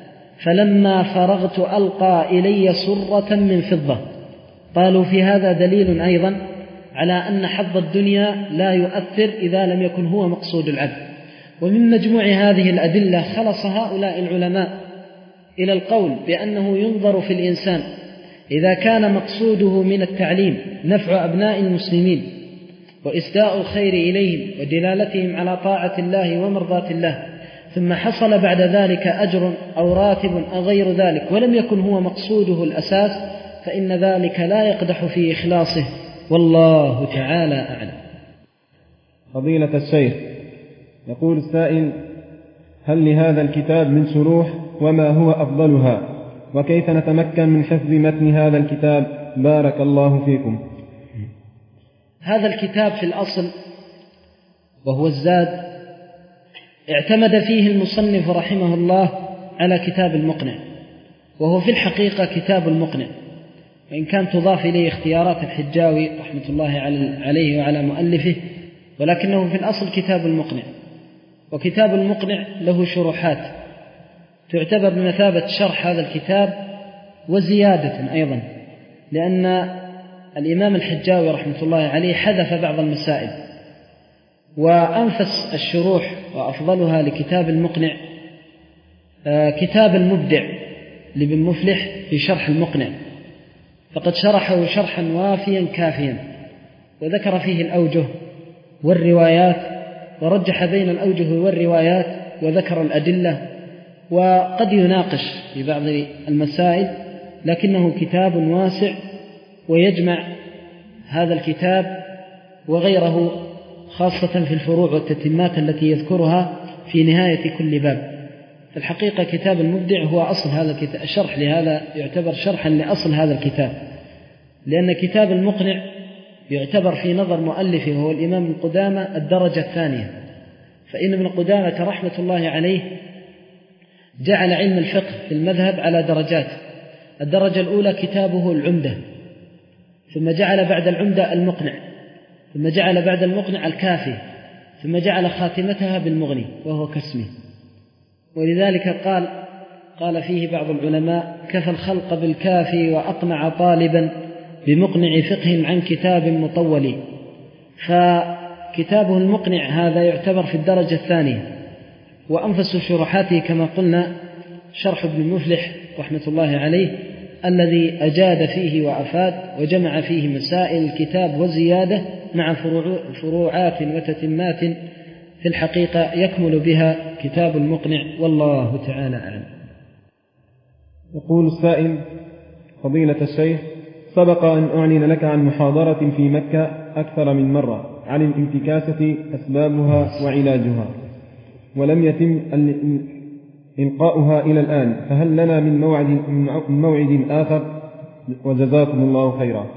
فلما فرغت ألقى إلي صرة من فضة. قالوا في هذا دليل أيضا على أن حظ الدنيا لا يؤثر إذا لم يكن هو مقصود العبد. ومن مجموع هذه الأدلة خلص هؤلاء العلماء إلى القول بأنه ينظر في الإنسان إذا كان مقصوده من التعليم نفع أبناء المسلمين وإسداء الخير إليهم ودلالتهم على طاعة الله ومرضاة الله، ثم حصل بعد ذلك أجر أو راتب أو غير ذلك ولم يكن هو مقصوده الأساس، فإن ذلك لا يقدح في إخلاصه، والله تعالى أعلم. فضيلة الشيخ، يقول السائل: هل لهذا الكتاب من شروح؟ وما هو أفضلها؟ وكيف نتمكن من حفظ متن هذا الكتاب؟ بارك الله فيكم. هذا الكتاب في الأصل وهو الزاد اعتمد فيه المصنف رحمه الله على كتاب المقنع، وهو في الحقيقة كتاب المقنع، وإن كان تضاف إليه اختيارات الحجاوي رحمة الله عليه وعلى مؤلفه، ولكنه في الأصل كتاب المقنع. وكتاب المقنع له شروحات تعتبر بمثابة شرح هذا الكتاب وزيادة أيضا، لأن الإمام الحجاوي رحمة الله عليه حذف بعض المسائل. وأنفس الشروح وأفضلها لكتاب المقنع كتاب المبدع لابن مفلح في شرح المقنع، فقد شرحه شرحا وافيا كافيا، وذكر فيه الأوجه والروايات ورجح بين الأوجه والروايات وذكر الأدلة، وقد يناقش في بعض المسائل، لكنه كتاب واسع ويجمع هذا الكتاب وغيره خاصة في الفروع والتتمات التي يذكرها في نهاية كل باب. في الحقيقة كتاب المبدع هو أصل هذا الكتاب، شرح لهذا يعتبر شرحا لأصل هذا الكتاب، لأن كتاب المقنع يعتبر في نظر مؤلفه وهو الإمام ابن قدامة الدرجة الثانية، فإن ابن قدامة رحمة الله عليه جعل علم الفقه في المذهب على درجات. الدرجة الأولى كتابه العمدة، ثم جعل بعد العمدة المقنع، ثم جعل بعد المقنع الكافي، ثم جعل خاتمتها بالمغني وهو كاسمه. ولذلك قال قال فيه بعض العلماء: كفى الخلق بالكافي وأقنع طالبا بمقنع فقه عن كتاب مطول. فكتابه المقنع هذا يعتبر في الدرجة الثانية، وأنفس شروحاته كما قلنا شرح ابن المفلح رحمة الله عليه الذي أجاد فيه وأفاد وجمع فيه مسائل الكتاب وزيادة مع فروعات وتتمات في الحقيقة يكمل بها كتاب المقنع، والله تعالى أعلم. يقول السائل: فضيلة الشيخ، سبق أن أعلن لك عن محاضرة في مكة أكثر من مرة عن الانتكاسة أسبابها وعلاجها، ولم يتم إلقاؤها إلى الآن، فهل لنا من موعد, من موعد آخر؟ وجزاكم الله خيرا.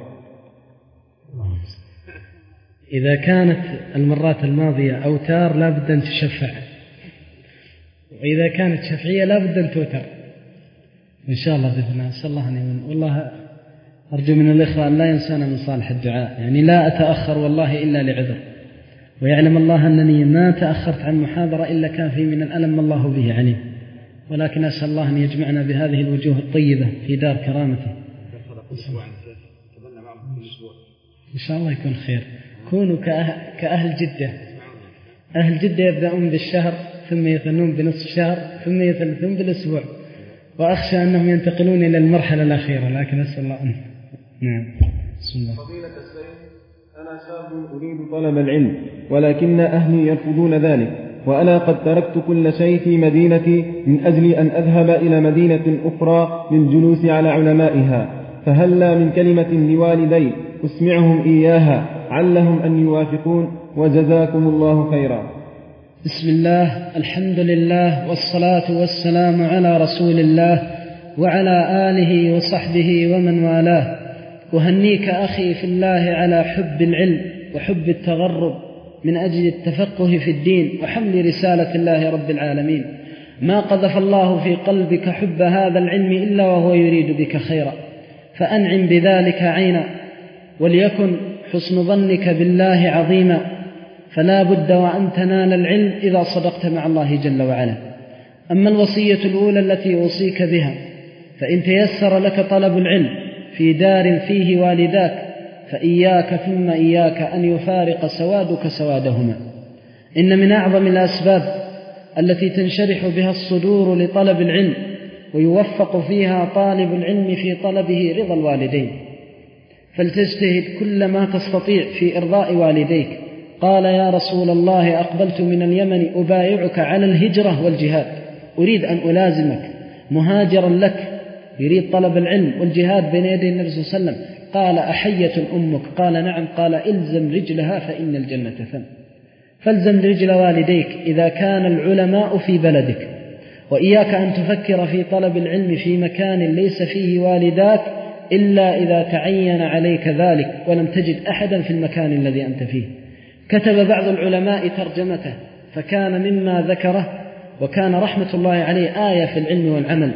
إذا كانت المرات الماضية أوتار لا بد أن تشفع، وإذا كانت شفعية لا بد أن توتر إن شاء الله بإذن الله. أسأل الله أن يمن. والله أرجو من الإخوة أن لا ينسانا من صالح الدعاء، يعني لا أتأخر والله إلا لعذر، ويعلم الله أنني ما تأخرت عن محاضرة إلا كان في من الألم ما الله به عليم، ولكن أسأل الله أن يجمعنا بهذه الوجوه الطيبة في دار كرامته إن شاء الله يكون خير. كونوا كأهل جدة. أهل جدة يبدأون بالشهر ثم يثنون بنصف شهر ثم يثلثون بالأسبوع، وأخشى أنهم ينتقلون إلى المرحلة الأخيرة، لكن أسأل الله أن نعم. بسم الله. فضيلة الشيخ، أنا شاب أريد طلب العلم، ولكن أهلي يرفضون ذلك، وأنا قد تركت كل شيء في مدينتي من أجل أن أذهب إلى مدينة أخرى للجلوس على علمائها، فهل لا من كلمة لوالدي أسمعهم إياها علهم أن يوافقون؟ وجزاكم الله خيرا. بسم الله، الحمد لله، والصلاة والسلام على رسول الله وعلى آله وصحبه ومن والاه. أهنيك أخي في الله على حب العلم وحب التغرب من أجل التفقه في الدين وحمل رسالة الله رب العالمين. ما قذف الله في قلبك حب هذا العلم إلا وهو يريد بك خيرا، فأنعم بذلك عينا، وليكن حسن ظنك بالله عظيما، فلا بد وأن تنال العلم إذا صدقت مع الله جل وعلا. أما الوصية الأولى التي أوصيك بها، فإن تيسر لك طلب العلم في دار فيه والداك فإياك ثم إياك أن يفارق سوادك سوادهما. إن من أعظم الأسباب التي تنشرح بها الصدور لطلب العلم ويوفق فيها طالب العلم في طلبه رضا الوالدين، فلتجتهد كل ما تستطيع في إرضاء والديك. قال: يا رسول الله، أقبلت من اليمن أبايعك على الهجرة والجهاد، أريد أن ألازمك مهاجرا لك، يريد طلب العلم والجهاد بين يدي النبي صلى الله عليه وسلم. قال: أحية أمك؟ قال: نعم. قال: إلزم رجلها فإن الجنة ثم. فالزم رجل والديك إذا كان العلماء في بلدك، وإياك أن تفكر في طلب العلم في مكان ليس فيه والداك إلا إذا تعين عليك ذلك ولم تجد أحدا في المكان الذي أنت فيه. كتب بعض العلماء ترجمته فكان مما ذكره، وكان رحمة الله عليه آية في العلم والعمل،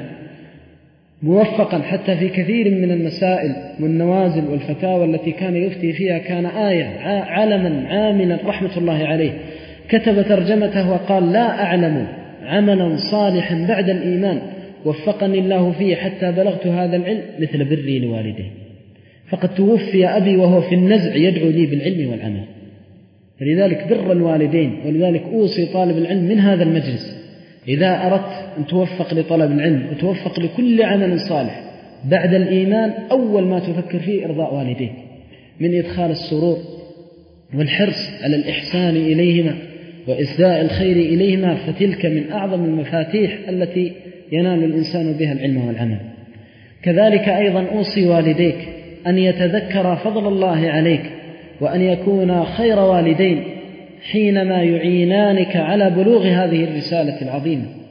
موفقا حتى في كثير من المسائل والنوازل والفتاوى التي كان يفتي فيها، كان آية علما عاملا رحمة الله عليه. كتب ترجمته وقال: لا أعلم عملا صالحا بعد الإيمان وفقني الله فيه حتى بلغت هذا العلم مثل بري لوالديه، فقد توفي أبي وهو في النزع يدعو لي بالعلم والعمل. فلذلك بر الوالدين، ولذلك أوصي طالب العلم من هذا المجلس: إذا أردت أن توفق لطلب العلم وتوفق لكل عمل صالح بعد الإيمان، أول ما تفكر فيه إرضاء والديك، من إدخال السرور والحرص على الإحسان إليهما وإسداء الخير إليهما، فتلك من أعظم المفاتيح التي ينال الإنسان بها العلم والعمل. كذلك أيضا أوصي والديك أن يتذكر فضل الله عليك، وأن يكون خير والدين حينما يعينانك على بلوغ هذه الرسالة العظيمة.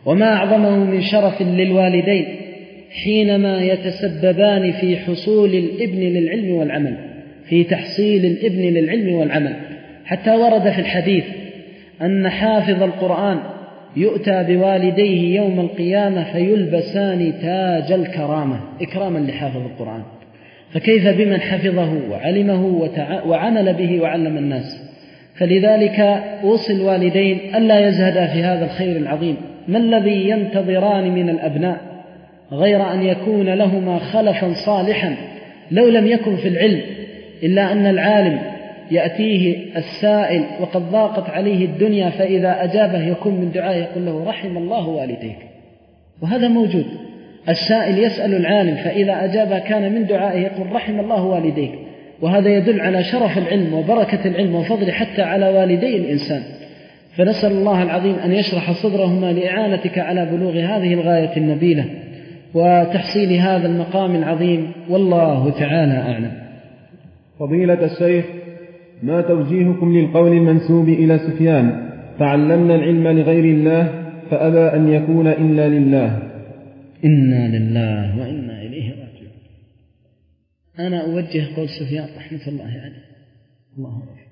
وما أعظمه من شرف للوالدين حينما يتسببان في حصول الابن للعلم والعمل، في تحصيل الابن للعلم والعمل، حتى ورد في الحديث أن حافظ القرآن يؤتى بوالديه يوم القيامة فيلبسان تاج الكرامة إكراما لحافظ القرآن، فكيف بمن حفظه وعلمه وعمل به وعلم الناس؟ فلذلك أوصي الوالدين ألا يزهدا في هذا الخير العظيم. ما الذي ينتظران من الأبناء غير أن يكون لهما خلفا صالحا لو لم يكن في العلم، إلا أن العالم يأتيه السائل وقد ضاقت عليه الدنيا فإذا أجابه يكون من دعائه يقول له رحم الله والديك، وهذا موجود. السائل يسأل العالم فإذا أجابه كان من دعائه يقول رحم الله والديك، وهذا يدل على شرف العلم وبركة العلم وفضل حتى على والدي الإنسان. فنسأل الله العظيم أن يشرح صدرهما لإعانتك على بلوغ هذه الغاية النبيلة وتحصيل هذا المقام العظيم، والله تعالى أعلم. فضيلة الشيخ، ما توجيهكم للقول المنسوب إلى سفيان تعلمنا العلم لغير الله فأبى أن يكون إلا لله؟ إنا لله وإنا إليه راجعون. أنا أوجه قول سفيان رحمة الله عليه، الله أكبر،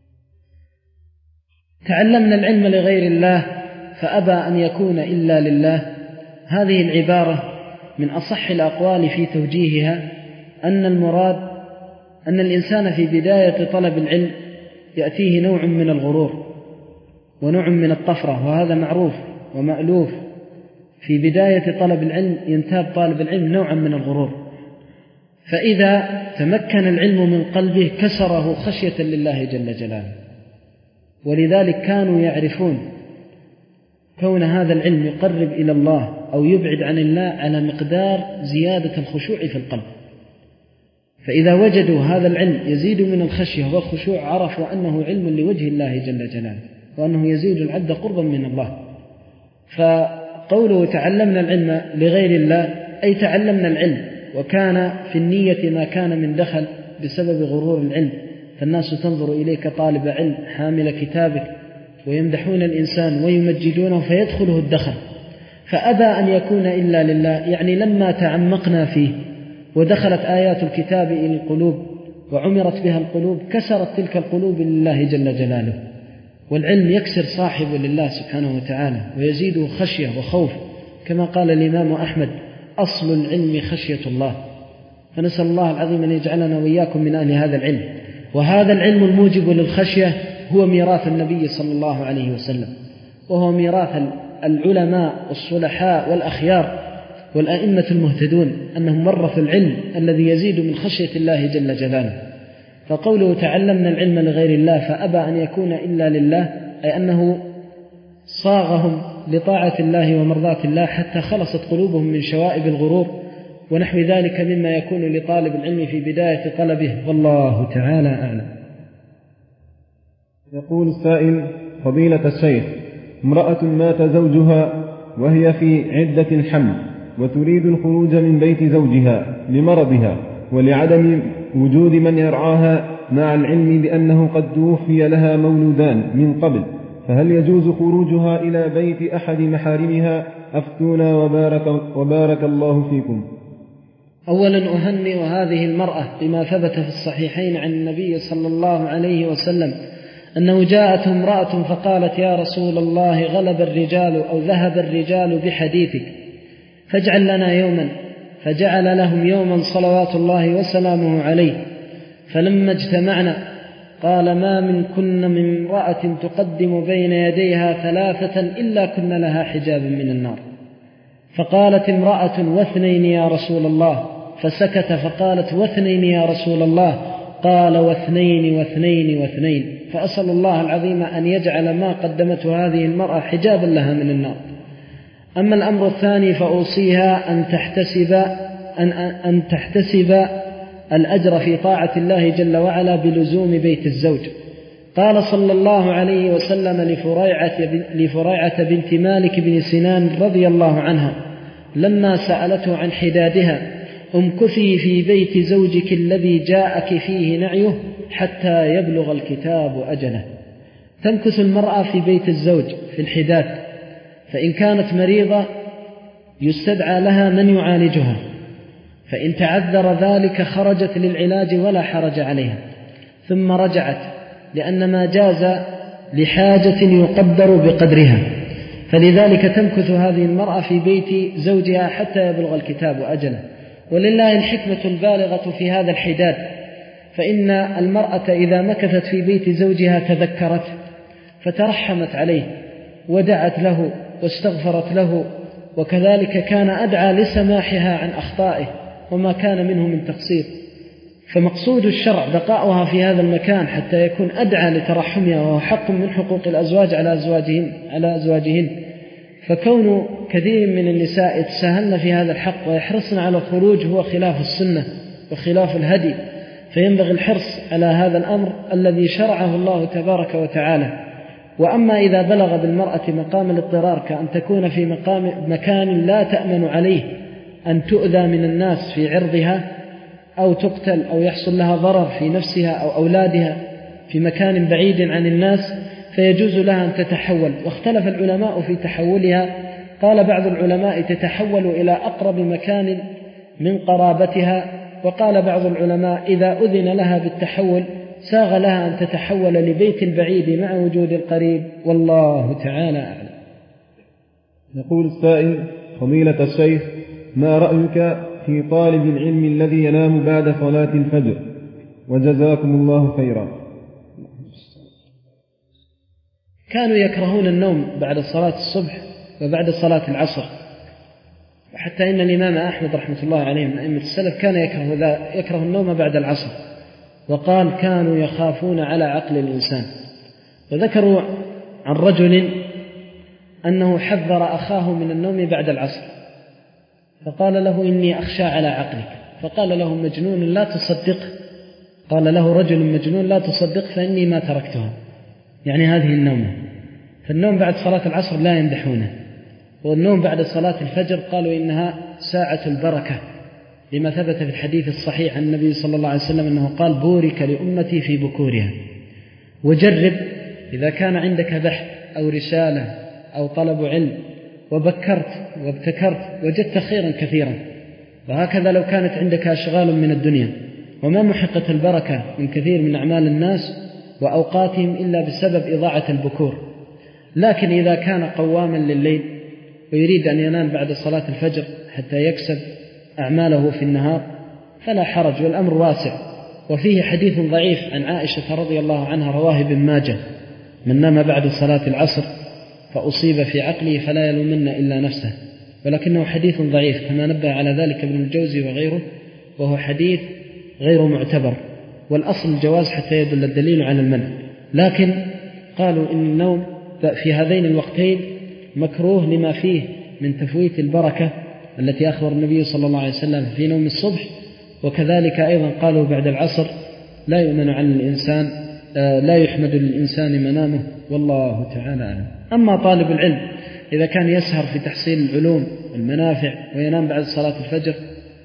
تعلمنا العلم لغير الله فأبى أن يكون إلا لله. هذه العبارة من أصح الأقوال في توجيهها، أن المراد أن الإنسان في بداية طلب العلم يأتيه نوع من الغرور ونوع من الطفرة، وهذا معروف ومألوف. في بداية طلب العلم ينتاب طالب العلم نوعا من الغرور، فإذا تمكن العلم من قلبه كسره خشية لله جل جلاله. ولذلك كانوا يعرفون كون هذا العلم يقرب إلى الله أو يبعد عن الله على مقدار زيادة الخشوع في القلب. فإذا وجدوا هذا العلم يزيد من الخشية والخشوع عرفوا أنه علم لوجه الله جل جلاله، وأنه يزيد العبد قربا من الله. فقوله تعلمنا العلم لغير الله أي تعلمنا العلم، وكان في النية ما كان من دخل بسبب غرور العلم، فالناس تنظر إليك طالب علم حامل كتابك ويمدحون الإنسان ويمجدونه فيدخله الدخل. فأبى أن يكون إلا لله، يعني لما تعمقنا فيه ودخلت آيات الكتاب إلى القلوب وعمرت بها القلوب كسرت تلك القلوب لله جل جلاله. والعلم يكسر صاحبه لله سبحانه وتعالى ويزيده خشية وخوف، كما قال الإمام أحمد أصل العلم خشية الله. فنسأل الله العظيم أن يجعلنا وإياكم من أهل هذا العلم. وهذا العلم الموجب للخشية هو ميراث النبي صلى الله عليه وسلم، وهو ميراث العلماء والصلحاء والأخيار والأئمة المهتدون، أنهم ورثوا العلم الذي يزيد من خشية الله جل جلاله. فقوله تعلمنا العلم لغير الله فأبى أن يكون إلا لله، أي أنه صاغهم لطاعة الله ومرضاة الله حتى خلصت قلوبهم من شوائب الغرور ونحو ذلك مما يكون لطالب العلم في بداية طلبه، والله تعالى أعلم. يقول السائل: فضيلة الشيخ، امرأة مات زوجها وهي في عدة الحمل وتريد الخروج من بيت زوجها لمرضها ولعدم وجود من يرعاها، مع العلم بأنه قد توفي لها مولودان من قبل، فهل يجوز خروجها إلى بيت أحد محارمها؟ أفتونا وبارك, وبارك الله فيكم. أولا أهنئ هذه المرأة بما ثبت في الصحيحين عن النبي صلى الله عليه وسلم أنه جاءت امرأة فقالت: يا رسول الله، غلب الرجال أو ذهب الرجال بحديثك فاجعل لنا يوما، فجعل لهم يوما صلوات الله وسلامه عليه. فلما اجتمعنا قال: ما من كن من امرأة تقدم بين يديها ثلاثة إلا كن لها حجاب من النار. فقالت امرأة: واثنين يا رسول الله، فسكت. فقالت: واثنين يا رسول الله، قال: واثنين واثنين واثنين. فأسأل الله العظيم أن يجعل ما قدمته هذه المرأة حجابا لها من النار. أما الأمر الثاني فأوصيها أن تحتسب أن, أن تحتسب الأجر في طاعة الله جل وعلا بلزوم بيت الزوج. قال صلى الله عليه وسلم لفريعة, لفريعة بنت مالك بن سنان رضي الله عنها لما سألته عن حدادها: امكثي في بيت زوجك الذي جاءك فيه نعيه حتى يبلغ الكتاب أجله. تمكث المرأة في بيت الزوج في الحداد، فإن كانت مريضة يستدعى لها من يعالجها، فإن تعذر ذلك خرجت للعلاج ولا حرج عليها، ثم رجعت، لأن ما جاز لحاجة يقدر بقدرها، فلذلك تمكث هذه المرأة في بيت زوجها حتى يبلغ الكتاب أجله. ولله الحكمة البالغة في هذا الحداد، فإن المرأة إذا مكثت في بيت زوجها تذكرت فترحمت عليه ودعت له واستغفرت له، وكذلك كان أدعى لسماحها عن أخطائه وما كان منه من تقصير. فمقصود الشرع بقاؤها في هذا المكان حتى يكون أدعى لترحمها، وهو حق من حقوق الأزواج على أزواجهن, على أزواجهن. فكون كثير من النساء يتساهلن في هذا الحق ويحرصن على الخروج هو خلاف السنة وخلاف الهدي، فينبغي الحرص على هذا الأمر الذي شرعه الله تبارك وتعالى. وأما إذا بلغ بالمرأة مقام الاضطرار كأن تكون في مقام مكان لا تأمن عليه أن تؤذى من الناس في عرضها أو تقتل أو يحصل لها ضرر في نفسها أو أولادها في مكان بعيد عن الناس، فيجوز لها أن تتحول. واختلف العلماء في تحولها، قال بعض العلماء تتحول إلى أقرب مكان من قرابتها، وقال بعض العلماء إذا أذن لها بالتحول ساغ لها أن تتحول لبيت البعيد مع وجود القريب، والله تعالى أعلم. يقول السائل: فضيلة الشيخ، ما رأيك في طالب العلم الذي ينام بعد صلاة الفجر؟ وجزاكم الله خيرا. كانوا يكرهون النوم بعد صلاة الصبح وبعد صلاة العصر، وحتى إن الإمام أحمد رحمة الله عليه من أئمة السلف كان يكره, يكره النوم بعد العصر، وقال كانوا يخافون على عقل الإنسان. وذكروا عن رجل أنه حذر أخاه من النوم بعد العصر، فقال له إني أخشى على عقلك، فقال له مجنون لا تصدق، قال له رجل مجنون لا تصدق فإني ما تركتها، يعني هذه النومة. فالنوم بعد صلاة العصر لا يمدحونه، والنوم بعد صلاة الفجر قالوا إنها ساعة البركة، لما ثبت في الحديث الصحيح عن النبي صلى الله عليه وسلم أنه قال بورك لأمتي في بكورها. وجرب إذا كان عندك بحث أو رسالة أو طلب علم وبكرت وابتكرت وجدت خيرا كثيرا، وهكذا لو كانت عندك أشغال من الدنيا، وما محقة البركة من كثير من أعمال الناس وأوقاتهم إلا بسبب إضاعة البكور. لكن إذا كان قواما لليل ويريد أن ينام بعد صلاة الفجر حتى يكسب أعماله في النهار فلا حرج، والأمر واسع. وفيه حديث ضعيف عن عائشة رضي الله عنها رواه ابن ماجه: من نام بعد صلاة العصر فأصيب في عقله فلا يلومن إلا نفسه، ولكنه حديث ضعيف كما نبه على ذلك ابن الجوزي وغيره، وهو حديث غير معتبر، والأصل الجواز حتى يدل الدليل على المنع. لكن قالوا إن النوم في هذين الوقتين مكروه لما فيه من تفويت البركة التي أخبر النبي صلى الله عليه وسلم في نوم الصبح، وكذلك أيضا قالوا بعد العصر لا يؤمن على الإنسان، لا يحمد للإنسان منامه، والله تعالى أعلم. أما طالب العلم إذا كان يسهر في تحصيل العلوم والمنافع وينام بعد صلاة الفجر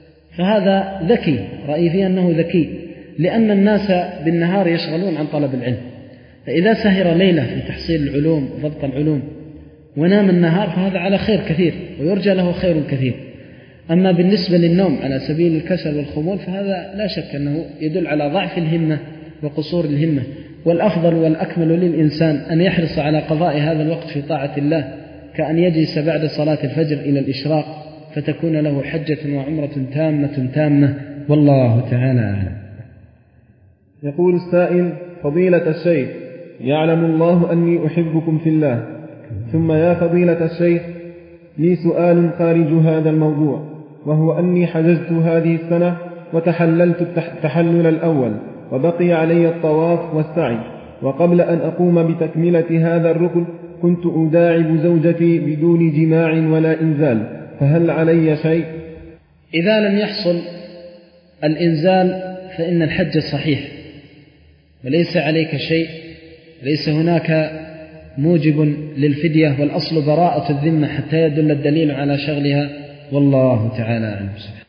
فهذا ذكي، رأيي فيه أنه ذكي، لأن الناس بالنهار يشغلون عن طلب العلم، فإذا سهر ليلة في تحصيل العلوم وضبط العلوم ونام النهار فهذا على خير كثير ويرجى له خير كثير. أما بالنسبة للنوم على سبيل الكسل والخمول فهذا لا شك أنه يدل على ضعف الهمة وقصور الهمة، والأفضل والأكمل للإنسان أن يحرص على قضاء هذا الوقت في طاعة الله، كأن يجلس بعد صلاة الفجر إلى الإشراق فتكون له حجة وعمرة تامة تامة، والله تعالى أعلم. يقول السائل: فضيلة الشيخ، يعلم الله أني أحبكم في الله، ثم يا فضيلة الشيخ لي سؤال خارج هذا الموضوع، وهو أني حجزت هذه السنة وتحللت التحلل الأول، وبقي علي الطواف والسعي، وقبل أن أقوم بتكملة هذا الركن كنت أداعب زوجتي بدون جماع ولا إنزال، فهل علي شيء؟ إذا لم يحصل الإنزال فإن الحج صحيح وليس عليك شيء، ليس هناك موجب للفدية، والأصل براءة الذمة حتى يدل الدليل على شغلها، والله تعالى أعلم.